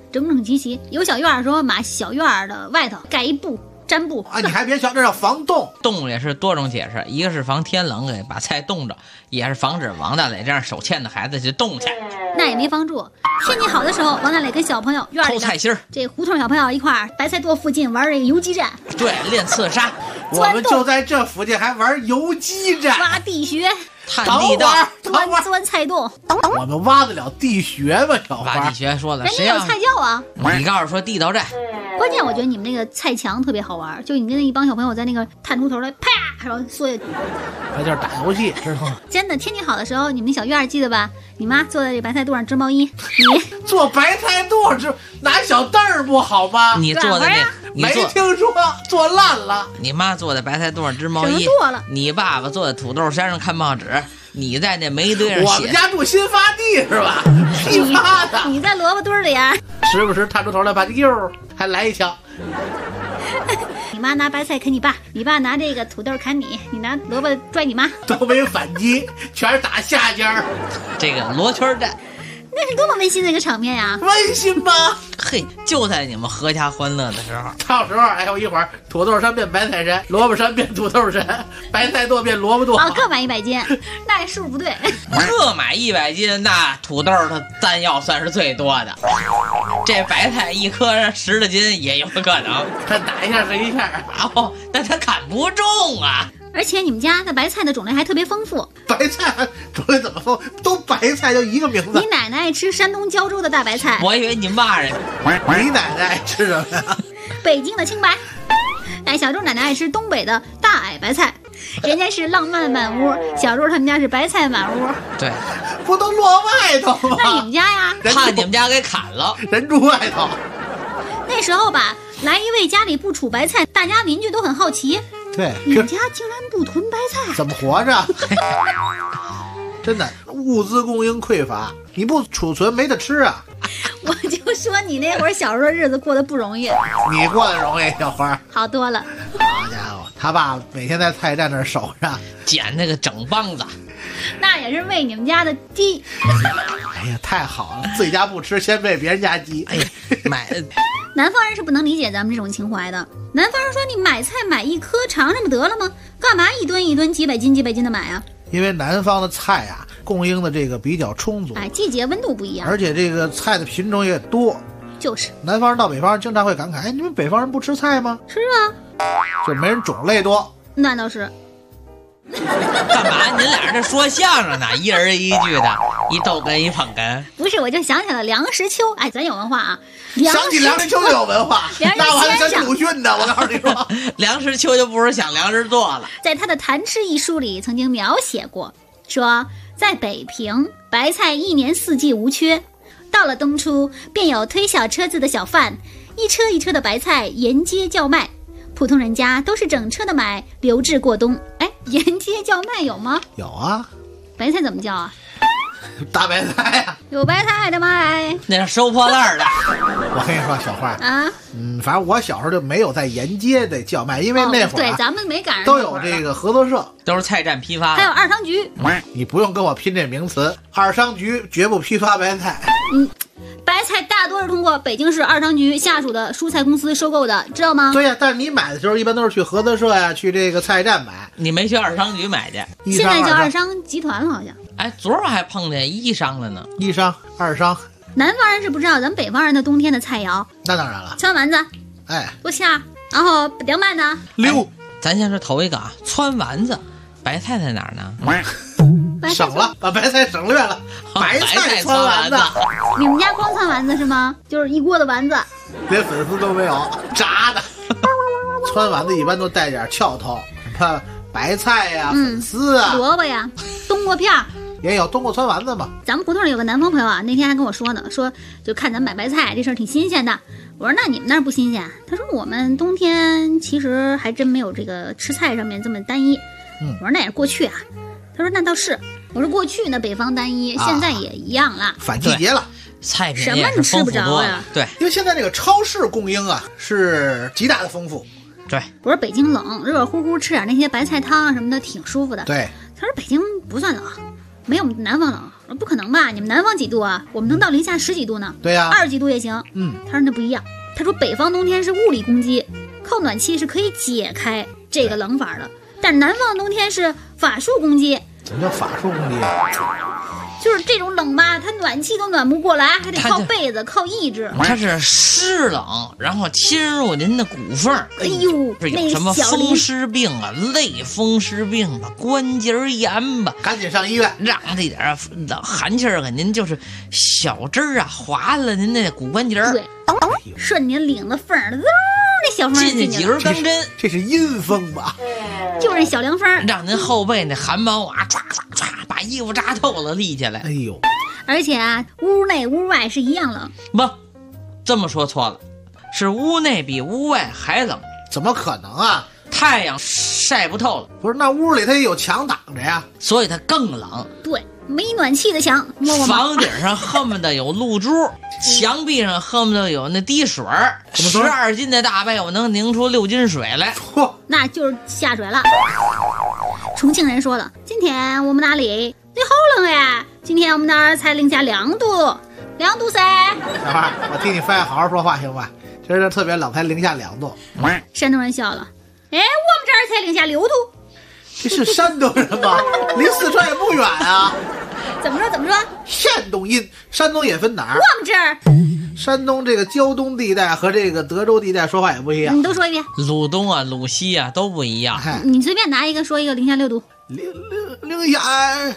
整整齐齐。有小院的时候，把小院的外头盖一布毡布啊，你还别瞧，这叫防冻。 冻也是多种解释，一个是防天冷给把菜冻着，也是防止王大磊这样手欠的孩子去冻去。 那也没防住。天气好的时候，王大磊跟小朋友院里偷菜心儿， 这胡同小朋友一块儿白菜垛附近玩这个游击战。 对，练刺杀。 我们就在这附近还玩游击战， 挖地穴。 探地道， 钻菜洞， 我们挖得了地穴吗？小花， 挖地穴说了， 人家有菜窖啊。 你告诉说地道战， 关键我觉得你们那个菜墙特别好玩，就你跟那一帮小朋友在那个探出头来，啪，然后缩下去， 那就是打游戏，知道吗？ 真的，天气好的时候，你们小院记得吧？你妈坐在这白菜垛上织毛衣，你做白菜垛织拿小凳儿不好吗？ 你坐在那， 没听说做烂了。 你妈坐在白菜垛上织毛衣，你爸爸坐在土豆山上看报纸。你在那煤堆上写， 我们家住新发地是吧？批发的。 你在萝卜堆里呀？ 时不时探出头来，把哟还来一枪。 你妈拿白菜啃你爸，你爸拿这个土豆砍你，你拿萝卜拽你妈， 都没反击，全是打下家。 这个罗圈战。 那是多么温馨的一个场面呀！ 温馨吗？ 嘿，就在你们阖家欢乐的时候， 到时候哎呦一会儿土豆山变白菜山，萝卜山变土豆山，白菜垛变萝卜垛啊，各买100斤，那数不对。 各买100斤，那土豆它弹药算是最多的。这白菜一颗10来斤也有可能， 看打一下是一下， 哦，但它砍不中啊。 而且你们家的白菜的种类还特别丰富。 白菜种类怎么丰富？都白菜就一个名字。 你奶奶爱吃山东胶州的大白菜。 我以为你骂人。 你奶奶爱吃什么呀？ 北京的青白。哎，小周奶奶爱吃东北的大矮白菜。人家是浪漫满屋，小周他们家是白菜满屋。 对， 不都落外头吗？ 那你们家呀？ 怕你们家给砍了， 人住外头。 那时候吧，来一位家里不储白菜，大家邻居都很好奇。 对， 你们家竟然不囤白菜， 怎么活着？真的，物资供应匮乏，你不储存没得吃啊！ 我就说你那会儿小时候日子过得不容易， 你过得容易，小花好多了。 好家伙，他爸每天在菜站那儿守着， 捡那个整帮子， 那也是喂你们家的鸡。 哎呀，太好了，自己家不吃，先喂别人家鸡。 哎呀，买。 南方人是不能理解咱们这种情怀的。南方人说：“你买菜买1颗尝尝不得了吗？干嘛一吨一吨几百斤的买啊？” 因为南方的菜啊，供应的这个比较充足， 哎，季节温度不一样， 而且这个菜的品种也多。 就是南方人到北方人经常会感慨：“哎，你们北方人不吃菜吗？” 吃啊， 就没人种类多。 那倒是。 干嘛？您俩这说相声呢？一人一句的，一逗哏一捧哏。 不是，我就想起了梁实秋。哎，咱有文化啊！ 想起梁实秋就有文化，那我还想起鲁迅呢。我告诉你说， 梁实秋就不如想梁实作了。 在他的《谈吃》一书里曾经描写过，说在北平，白菜1年4季无缺，到了冬初，便有推小车子的小贩，一车一车的白菜沿街叫卖。普通人家都是整车的买，留置过冬。哎，沿街叫卖有吗？ 有啊。 白菜怎么叫啊？ 大白菜啊。 有白菜的卖， 那是收破烂的。 我跟你说，小花啊， 反正我小时候就没有在沿街的叫卖，因为那会儿、 对咱们没赶上都有这个合作社， 都是菜站批发， 还有二商局。 你不用跟我拼这名词，二商局绝不批发白菜。 白菜大多是通过北京市二商局下属的蔬菜公司收购的，知道吗？ 对呀，但是你买的时候一般都是去合作社呀，去这个菜站买， 你没去二商局买去。 现在叫二商集团了，好像。 哎，昨儿还碰见一商了呢， 一商、二商。 南方人是不知道，咱们北方人的冬天的菜肴， 那当然了， 汆丸子， 哎， 多馅，然后凉拌呢， 溜。 咱先说头一个啊，汆丸子，白菜在哪儿呢？ 省了，把白菜省略了，白菜汆丸子。 你们家光汆丸子是吗？就是一锅的丸子， 连粉丝都没有，炸的。汆丸子一般都带点翘头，什么白菜呀、粉丝啊、 萝卜呀、冬瓜片也有冬瓜汆丸子嘛。 咱们胡同里有个南方朋友啊，那天还跟我说呢，说就看咱买白菜这事儿挺新鲜的。我说那你们那儿不新鲜？他说我们冬天其实还真没有这个吃菜上面这么单一。我说那也是过去啊。他说那倒是。我说过去那北方单一，现在也一样了， 反季节了， 菜品什么你吃不着呀？ 对， 因为现在这个超市供应啊是极大的丰富。 对， 我说北京冷，热乎乎吃点那些白菜汤啊什么的挺舒服的。 对， 他说北京不算冷， 没有我们南方冷。我说不可能吧？你们南方几度啊？我们能到零下10几度呢。 对呀 ，20几度也行。他说那不一样。他说北方冬天是物理攻击，靠暖气是可以解开这个冷法的，但南方冬天是法术攻击。 怎么叫法术攻击？ 就是这种冷吧，它暖气都暖不过来，还得靠被子，靠意志。 它是湿冷，然后侵入您的骨缝。 哎呦， 是有什么风湿病啊、类风湿病吧、关节炎吧， 赶紧上医院， 让这点寒气儿给您就是小针儿啊划了您的骨关节。 对，顺您领子缝儿，那小风进去几根钢针， 这是阴风吧？ 就是小凉风， 让您后背那汗毛啊唰唰唰把衣服扎透了立起来。 哎呦， 而且啊，屋内屋外是一样冷。 不，这么说错了，是屋内比屋外还冷。 怎么可能啊？ 太阳晒不透了。 不是，那屋里它也有墙挡着呀， 所以它更冷。 对，没暖气的墙，摸摸房顶上恨不得有露珠，墙壁上恨不得有那滴水儿。12斤的大被我能凝出6斤水来， 那就是下水了。重庆人说了，今天我们那里好冷呀，今天我们那儿才零下2度，2度噻。 小花，我替你翻译好好说话行吧？今儿特别冷，才零下2度。 山东人笑了，哎，我们这儿才零下6度。 这是山东人吗？离四川也不远啊。 怎么说？ 山东音，山东也分哪儿？ 我们这儿， 山东这个胶东地带和这个德州地带说话也不一样。 你都说一遍。 鲁东啊、鲁西啊都不一样。 你随便拿一个说一个零下6度。 零下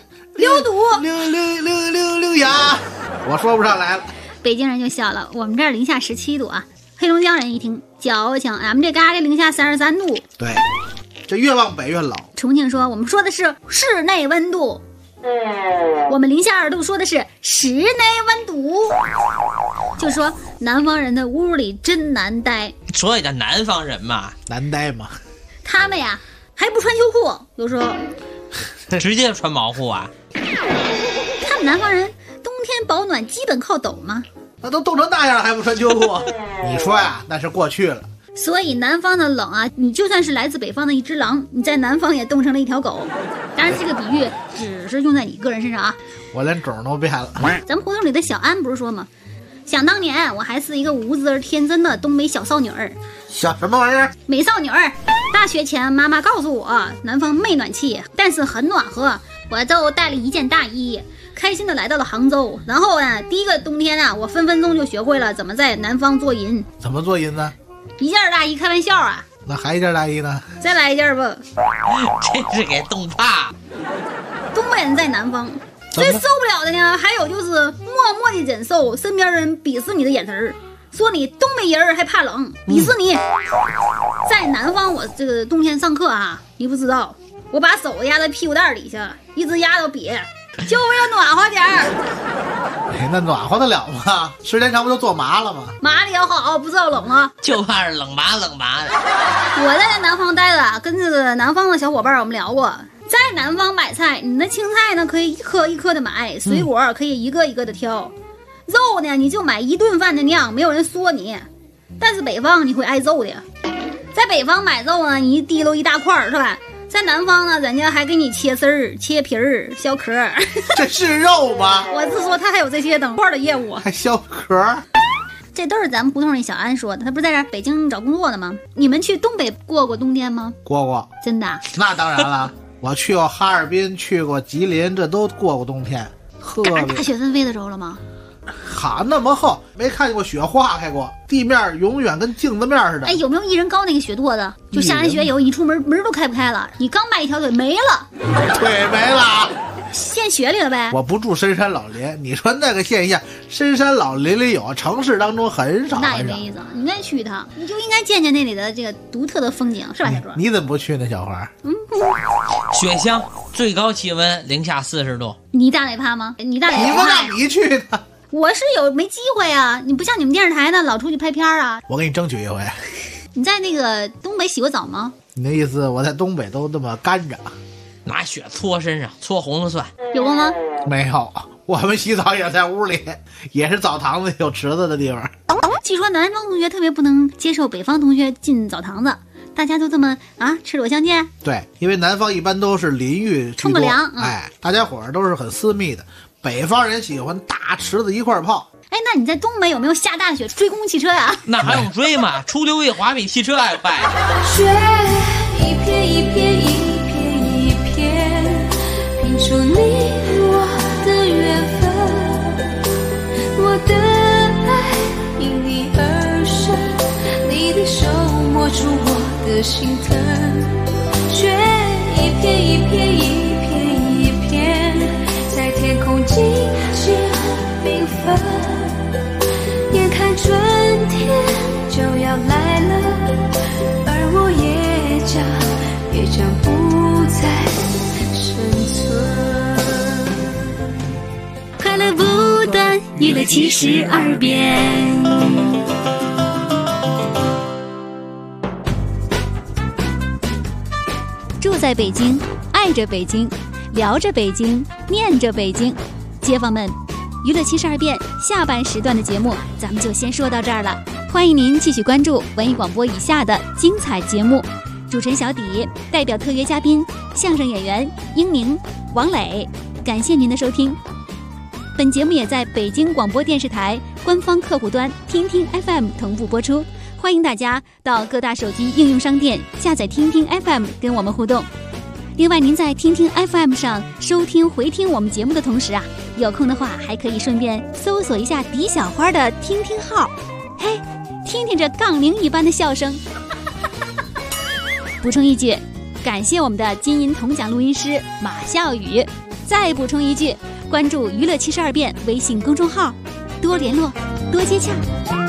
6度。 零下，我说不上来了。 北京人就笑了，我们这儿零下17度啊。黑龙江人一听矫情，俺们这嘎达零下33度。 对，这越往北越冷。 重庆说，我们说的是室内温度。我们零下2度说的是室内温度，就说南方人的屋里真难待。 所以叫南方人嘛， 难待嘛。 他们呀还不穿秋裤，有时候直接穿毛裤啊。 他们南方人冬天保暖基本靠抖嘛。 那都冻成那样了还不穿秋裤？你说呀，那是过去了。 所以南方的冷啊，你就算是来自北方的一只狼，你在南方也冻成了一条狗。当然这个比喻只是用在你个人身上啊。 我连种都变了。 咱们胡同里的小安不是说吗，想当年我还是一个无知而天真的东北小少女儿。 小什么玩意儿？ 美少女儿。大学前妈妈告诉我，南方没暖气，但是很暖和，我就带了一件大衣，开心的来到了杭州。然后呢，第一个冬天啊，我分分钟就学会了怎么在南方做人。 怎么做人呢？ 一件大衣开玩笑啊。 那还一件大衣呢？ 再来一件吧。 这是给冻怕。 东北人在南方最受不了的呢，还有就是默默的忍受身边人鄙视你的眼神，说你东北人还怕冷，鄙视你。在南方我这个冬天上课啊，你不知道，我把手压在屁股蛋底下，一直压到瘪，就为了暖和点儿。 哎，那暖和得了吗？时间长不就做麻了吗？ 麻里要好，不知道冷啊， 就怕是冷麻的。 我在南方待着，跟这个南方的小伙伴我们聊过，在南方买菜，你的青菜呢可以一颗一颗的买，水果可以一个一个的挑，肉呢你就买一顿饭的量，没有人说你。但是北方你会挨揍的，在北方买肉呢，你一提溜一大块是吧？在南方呢，人家还给你切丝儿、切皮儿、削壳。 这是肉吗？ 我是说他还有这些等块的业务， 还削壳。 这都是咱们胡同里小安说的，他不是在这北京找工作的吗？你们去东北过过冬天吗？ 过过， 真的？ 那当然了，我去过哈尔滨，去过吉林，这都过过冬天。 赶大雪纷飞的时候了吗？ 哈，那么厚，没看见过雪化开过，地面永远跟镜子面似的。 哎，有没有一人高那个雪垛子？就下完雪以后，一出门都开不开了，你刚迈一条腿没了， 腿没了， 陷雪里了呗。 我不住深山老林，你说那个现象，深山老林里有，城市当中很少。 那也没意思，你应该去一趟，你就应该见见那里的这个独特的风景，是吧，小卓？ 你怎么不去呢，小花？ 雪乡最高气温零下40度， 你大哪怕吗？你大哪怕？ 你不让你去呢？ 我是没机会啊，你不像你们电视台的老出去拍片啊。 我给你争取一回。 你在那个东北洗过澡吗？ 你的意思我在东北都这么干着， 拿雪搓身上，搓红了蒜， 有过吗？ 没有，我们洗澡也在屋里，也是澡堂子有池子的地方。 据说南方同学特别不能接受北方同学进澡堂子， 大家都这么赤裸相见。 对，因为南方一般都是淋浴冲个凉， 大家伙儿都是很私密的。北方人喜欢大池子一块泡。 哎，那你在东北有没有下大雪追公共汽车呀？ 那还用追吗？出溜一滑比汽车还快。 雪一片一片一片一片，拼出你我的缘分。我的爱因你而生，你的手摸出我的心疼。雪一片一片一片一片，在天空静静缤纷。眼看春天就要来了，而我也将不再生存。快乐不断，娱乐72变。 住在北京，爱着北京，聊着北京，念着北京，街坊们。娱乐72变下半时段的节目咱们就先说到这儿了，欢迎您继续关注文艺广播以下的精彩节目。主持人小底代表特约嘉宾相声演员英宁、王磊，感谢您的收听。本节目也在北京广播电视台官方客户端听听 FM 同步播出，欢迎大家到各大手机应用商店下载听听 FM 跟我们互动。另外，您在听听 FM 上收听回听我们节目的同时有空的话还可以顺便搜索一下狄小花的听听号，嘿，听听这杠铃一般的笑声。补充一句，感谢我们的金银铜奖录音师马笑宇。再补充一句，关注娱乐72变微信公众号，多联络，多接洽。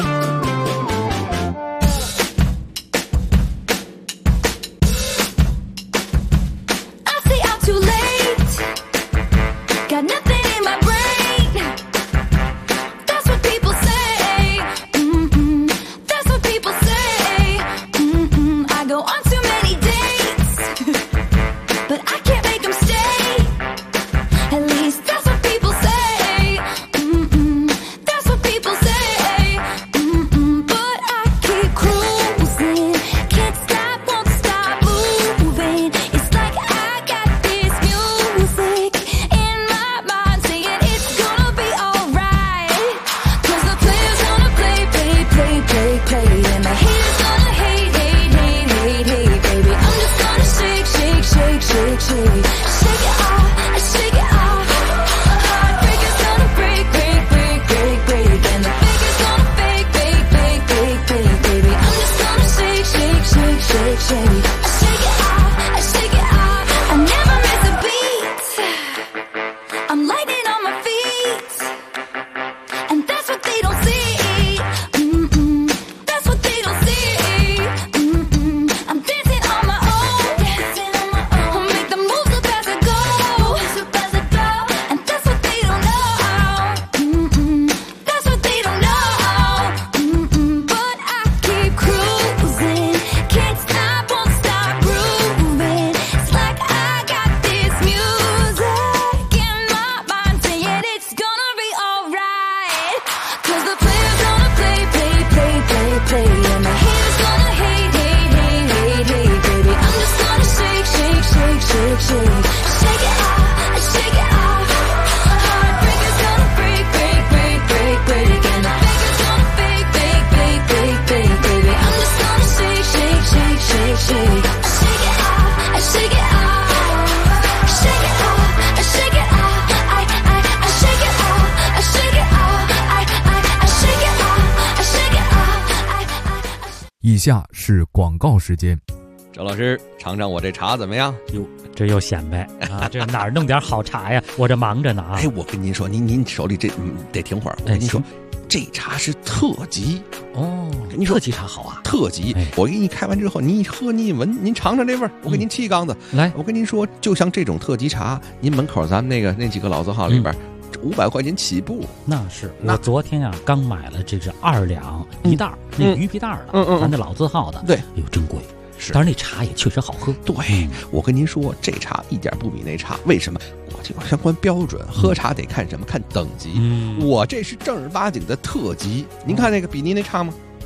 以下是广告时间。 周老师，尝尝我这茶怎么样？ 哟，这又显摆啊！这哪儿弄点好茶呀？我这忙着呢啊！ 哎，我跟您说，您手里这得停会儿。我跟您说，这茶是特级哦。 您说特级茶好啊， 特级。我给你开完之后，您一喝，您一闻，您尝尝这味儿。我给您沏一缸子。 来， 我跟您说，就像这种特级茶，您门口咱们那几个老字号里边。500块钱起步， 那是我昨天刚买了这是2两一袋那鱼皮袋的，咱那老字号的， 对， 哎呦真贵， 是， 但是那茶也确实好喝。 对，我跟您说，这茶一点不比那茶，为什么？我这有相关标准，喝茶得看什么？看等级。我这是正儿八经的特级。您看那个比您那差吗？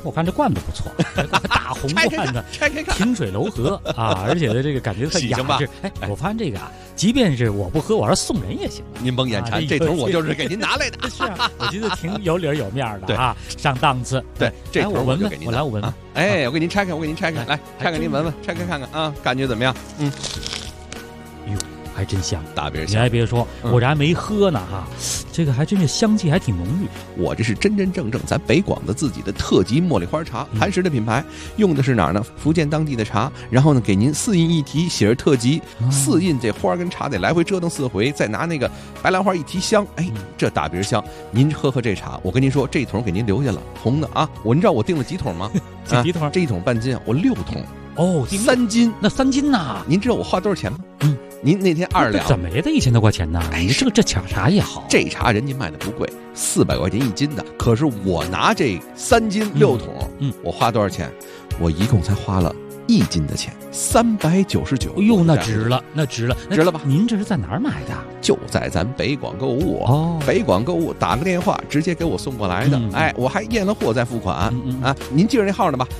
我看这罐子不错，大红罐子， 拆开看， 清水楼河啊，而且呢这个感觉特雅致。哎，我发现这个啊，即便是我不喝，我要送人也行。 您甭眼馋，这桶我就是给您拿来的。 是啊，我觉得挺有理有面的啊，上档次。 对，这桶我就给您， 我来我闻闻。 哎，我给您拆开，来拆开您闻闻，拆开看看啊，感觉怎么样？ 哟，还真香， 大别香。 你还别说，我这还没喝呢哈，这个还真是香气还挺浓郁。 我这是真真正正咱北广的自己的特级茉莉花茶，磐石的品牌，用的是哪儿呢？福建当地的茶，然后呢给您4印一提，写着特级，4印这花跟茶得来回折腾4回，再拿那个白兰花一提香，哎，这大别香。您喝这茶，我跟您说，这桶给您留下了，红的啊。您知道我订了几桶吗？ 几桶？ 这一桶半斤，我6桶。 哦 ，3斤， 那3斤呐？ 您知道我花多少钱吗？您那天2两， 怎么也得1000多块钱呢？你这茶也好， 这茶人家卖的不贵，400块钱1斤的。可是我拿这3斤6桶，我花多少钱？我一共才花了1斤的钱，399。 哎呦，那值了，值了吧？您这是在哪儿买的？ 就在咱北广购物哦，北广购物打个电话直接给我送过来的。哎，我还验了货再付款啊。您记着那号呢吧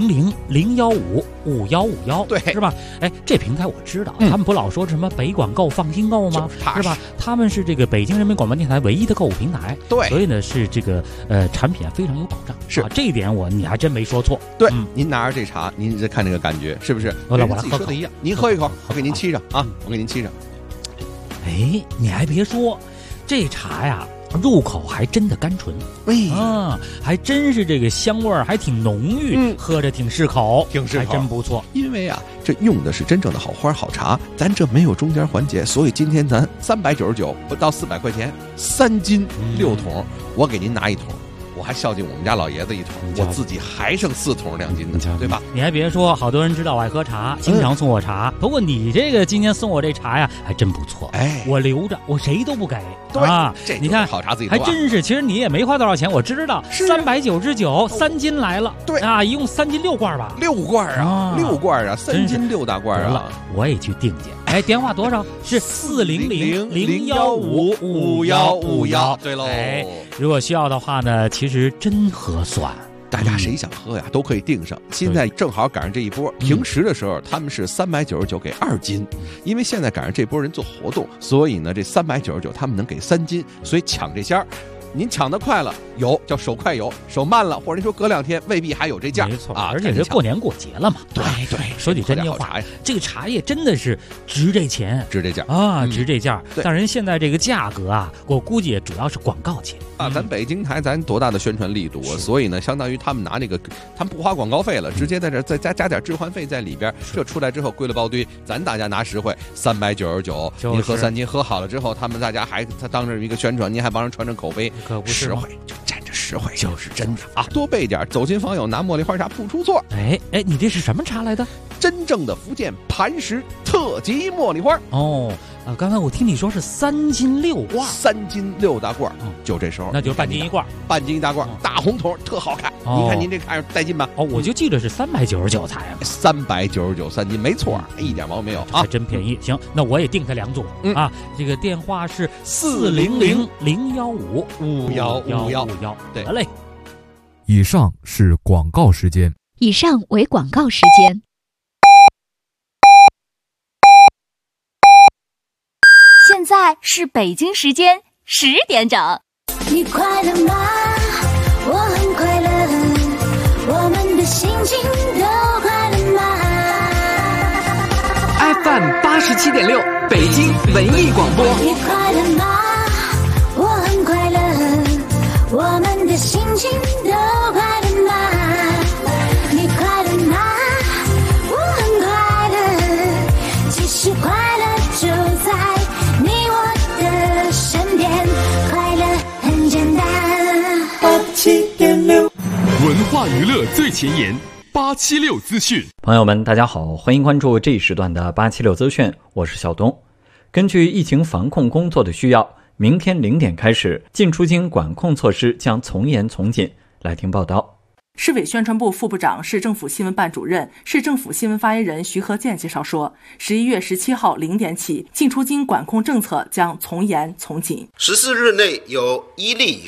？400-015-5151，对，是吧？哎，这平台我知道，他们不老说什么北广购、放心购吗？是吧？他们是这个北京人民广播电台唯一的购物平台， 对， 所以呢是这个产品非常有保障。 是这一点你还真没说错。 对，您拿着这茶，您再看这个感觉是不是？ 我自己说的一样，您喝一口，我给您沏上啊，我给您沏上。 哎，你还别说，这茶呀，入口还真的甘醇，还真是这个香味儿还挺浓郁，喝着挺适口，还真不错。 因为啊，这用的是真正的好花好茶，咱这没有中间环节，所以今天咱399不到400块钱，3斤6桶，我给您拿1桶。我还孝敬我们家老爷子1桶，我自己还剩4桶2斤的，对吧？ 你还别说，好多人知道我爱喝茶，经常送我茶。不过你这个今天送我这茶呀，还真不错。哎，我留着，我谁都不给。 对啊， 你看好茶自己还真是。其实你也没花多少钱，我知道，399，3斤来了。 对啊，一共3斤6罐吧 ？6罐啊，6罐啊，3斤6大罐啊。 我也去订去。哎，电话多少？是400-015-5151。 对喽。 哎，如果需要的话呢，其实真合算。 大家谁想喝呀，都可以订上。现在正好赶上这一波，平时的时候他们是399给2斤，因为现在赶上这波人做活动，所以呢这399他们能给3斤，所以抢这仙儿。您抢得快了，有叫手快有，手慢了，或者您说隔2天未必还有这价。 没错啊， 而且这过年过节了嘛。 对， 说句真话，这个茶叶真的是值这钱， 值这价啊，值这价。但人现在这个价格啊，我估计也主要是广告钱啊。咱北京台咱多大的宣传力度啊，所以呢，相当于他们拿这个，他们不花广告费了，直接在这再加点置换费在里边，这出来之后归了包堆，咱大家拿实惠，399，您喝3斤，喝好了之后，他们大家还当着一个宣传，您还帮人传承口碑， 可不是实惠。就沾着实惠就是真的啊！多备点，走亲访友拿茉莉花茶不出错。 哎，你这是什么茶来的？ 真正的福建磐石特级茉莉花。 哦，刚才我听你说是3斤6罐 ，3斤6大罐，就这时候， 那就是半斤1罐， 半斤1大罐，大红桶，特好看。你看您这看着带劲吧？ 我就记得是399才 ，399 3斤，没错，一点毛病没有啊， 还真便宜。行，那我也订它2组啊。这个电话是400-015-5151， 对， 得嘞。 以上是广告时间。 以上为广告时间。 现在是北京时间10点整。 你快乐吗？我很快乐，我们的心情都快乐吗 ？FM 87.6，北京文艺广播。 你快乐吗？我很快乐，我们的心情都快乐吗？你快乐吗？我很快乐，其实快乐就在你我的身边，快乐很简单。87.6， 文化娱乐最前沿，876资讯。 朋友们，大家好，欢迎关注这一时段的876资讯，我是小东。根据疫情防控工作的需要，明天0点开始，进出京管控措施将从严从紧。来听报道。 市委宣传部副部长、市政府新闻办主任、市政府新闻发言人徐和建介绍说，11月17号0点起，进出京管控政策将从严从紧。 14日内有1例以上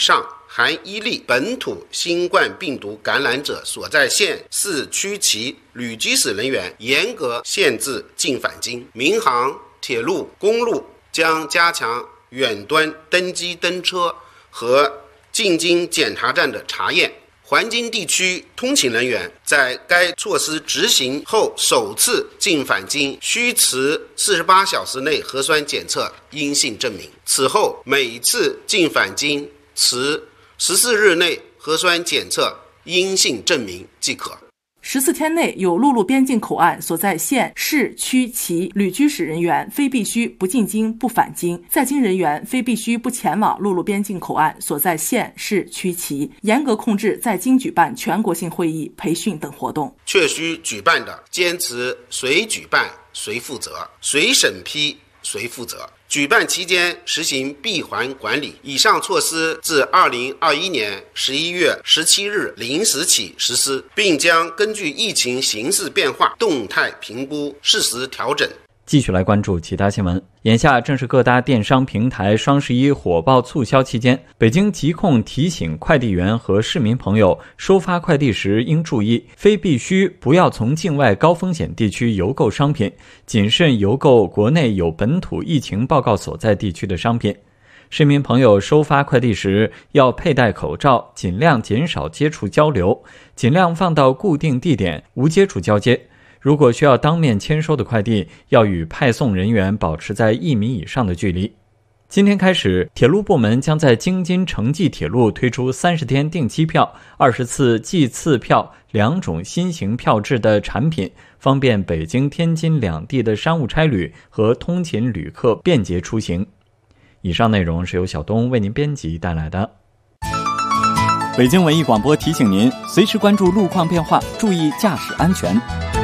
含1例本土新冠病毒感染者所在县市区其旅居史人员严格限制进返京。民航、铁路、公路将加强远端登机登车和进京检查站的查验。环京地区通勤人员在该措施执行后首次进返京需持48小时内核酸检测阴性证明，此后每次进返京持14日内核酸检测阴性证明即可。 14天内有陆路边境口岸所在县市区其旅居史人员非必须不进京不返京，在京人员非必须不前往陆路边境口岸所在县市区其，严格控制在京举办全国性会议、培训等活动。 确需举办的，坚持谁举办谁负责，谁审批谁负责。举办期间实行闭环管理，以上措施自2021年11月17日0时起实施，并将根据疫情形势变化动态评估，适时调整。 继续来关注其他新闻。眼下正是各大电商平台双11火爆促销期间，北京疾控提醒快递员和市民朋友收发快递时应注意，非必须不要从境外高风险地区邮购商品，谨慎邮购国内有本土疫情报告所在地区的商品。市民朋友收发快递时要佩戴口罩，尽量减少接触交流，尽量放到固定地点，无接触交接。如果需要当面签收的快递，要与派送人员保持在1米以上的距离。今天开始，铁路部门将在京津城际铁路推出30天定期票、20次计次票2种新型票制的产品，方便北京、天津两地的商务差旅和通勤旅客便捷出行。以上内容是由小东为您编辑带来的。 北京文艺广播提醒您，随时关注路况变化，注意驾驶安全。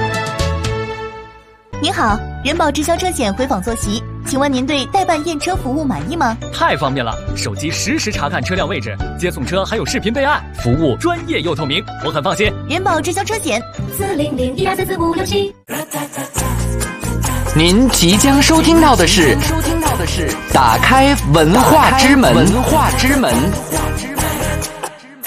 您好，人保直销车险回访坐席，请问您对代办验车服务满意吗？ 太方便了，手机实时查看车辆位置，接送车还有视频备案，服务专业又透明，我很放心。 人保直销车险40012344567。 您即将收听到的是打开文化之门。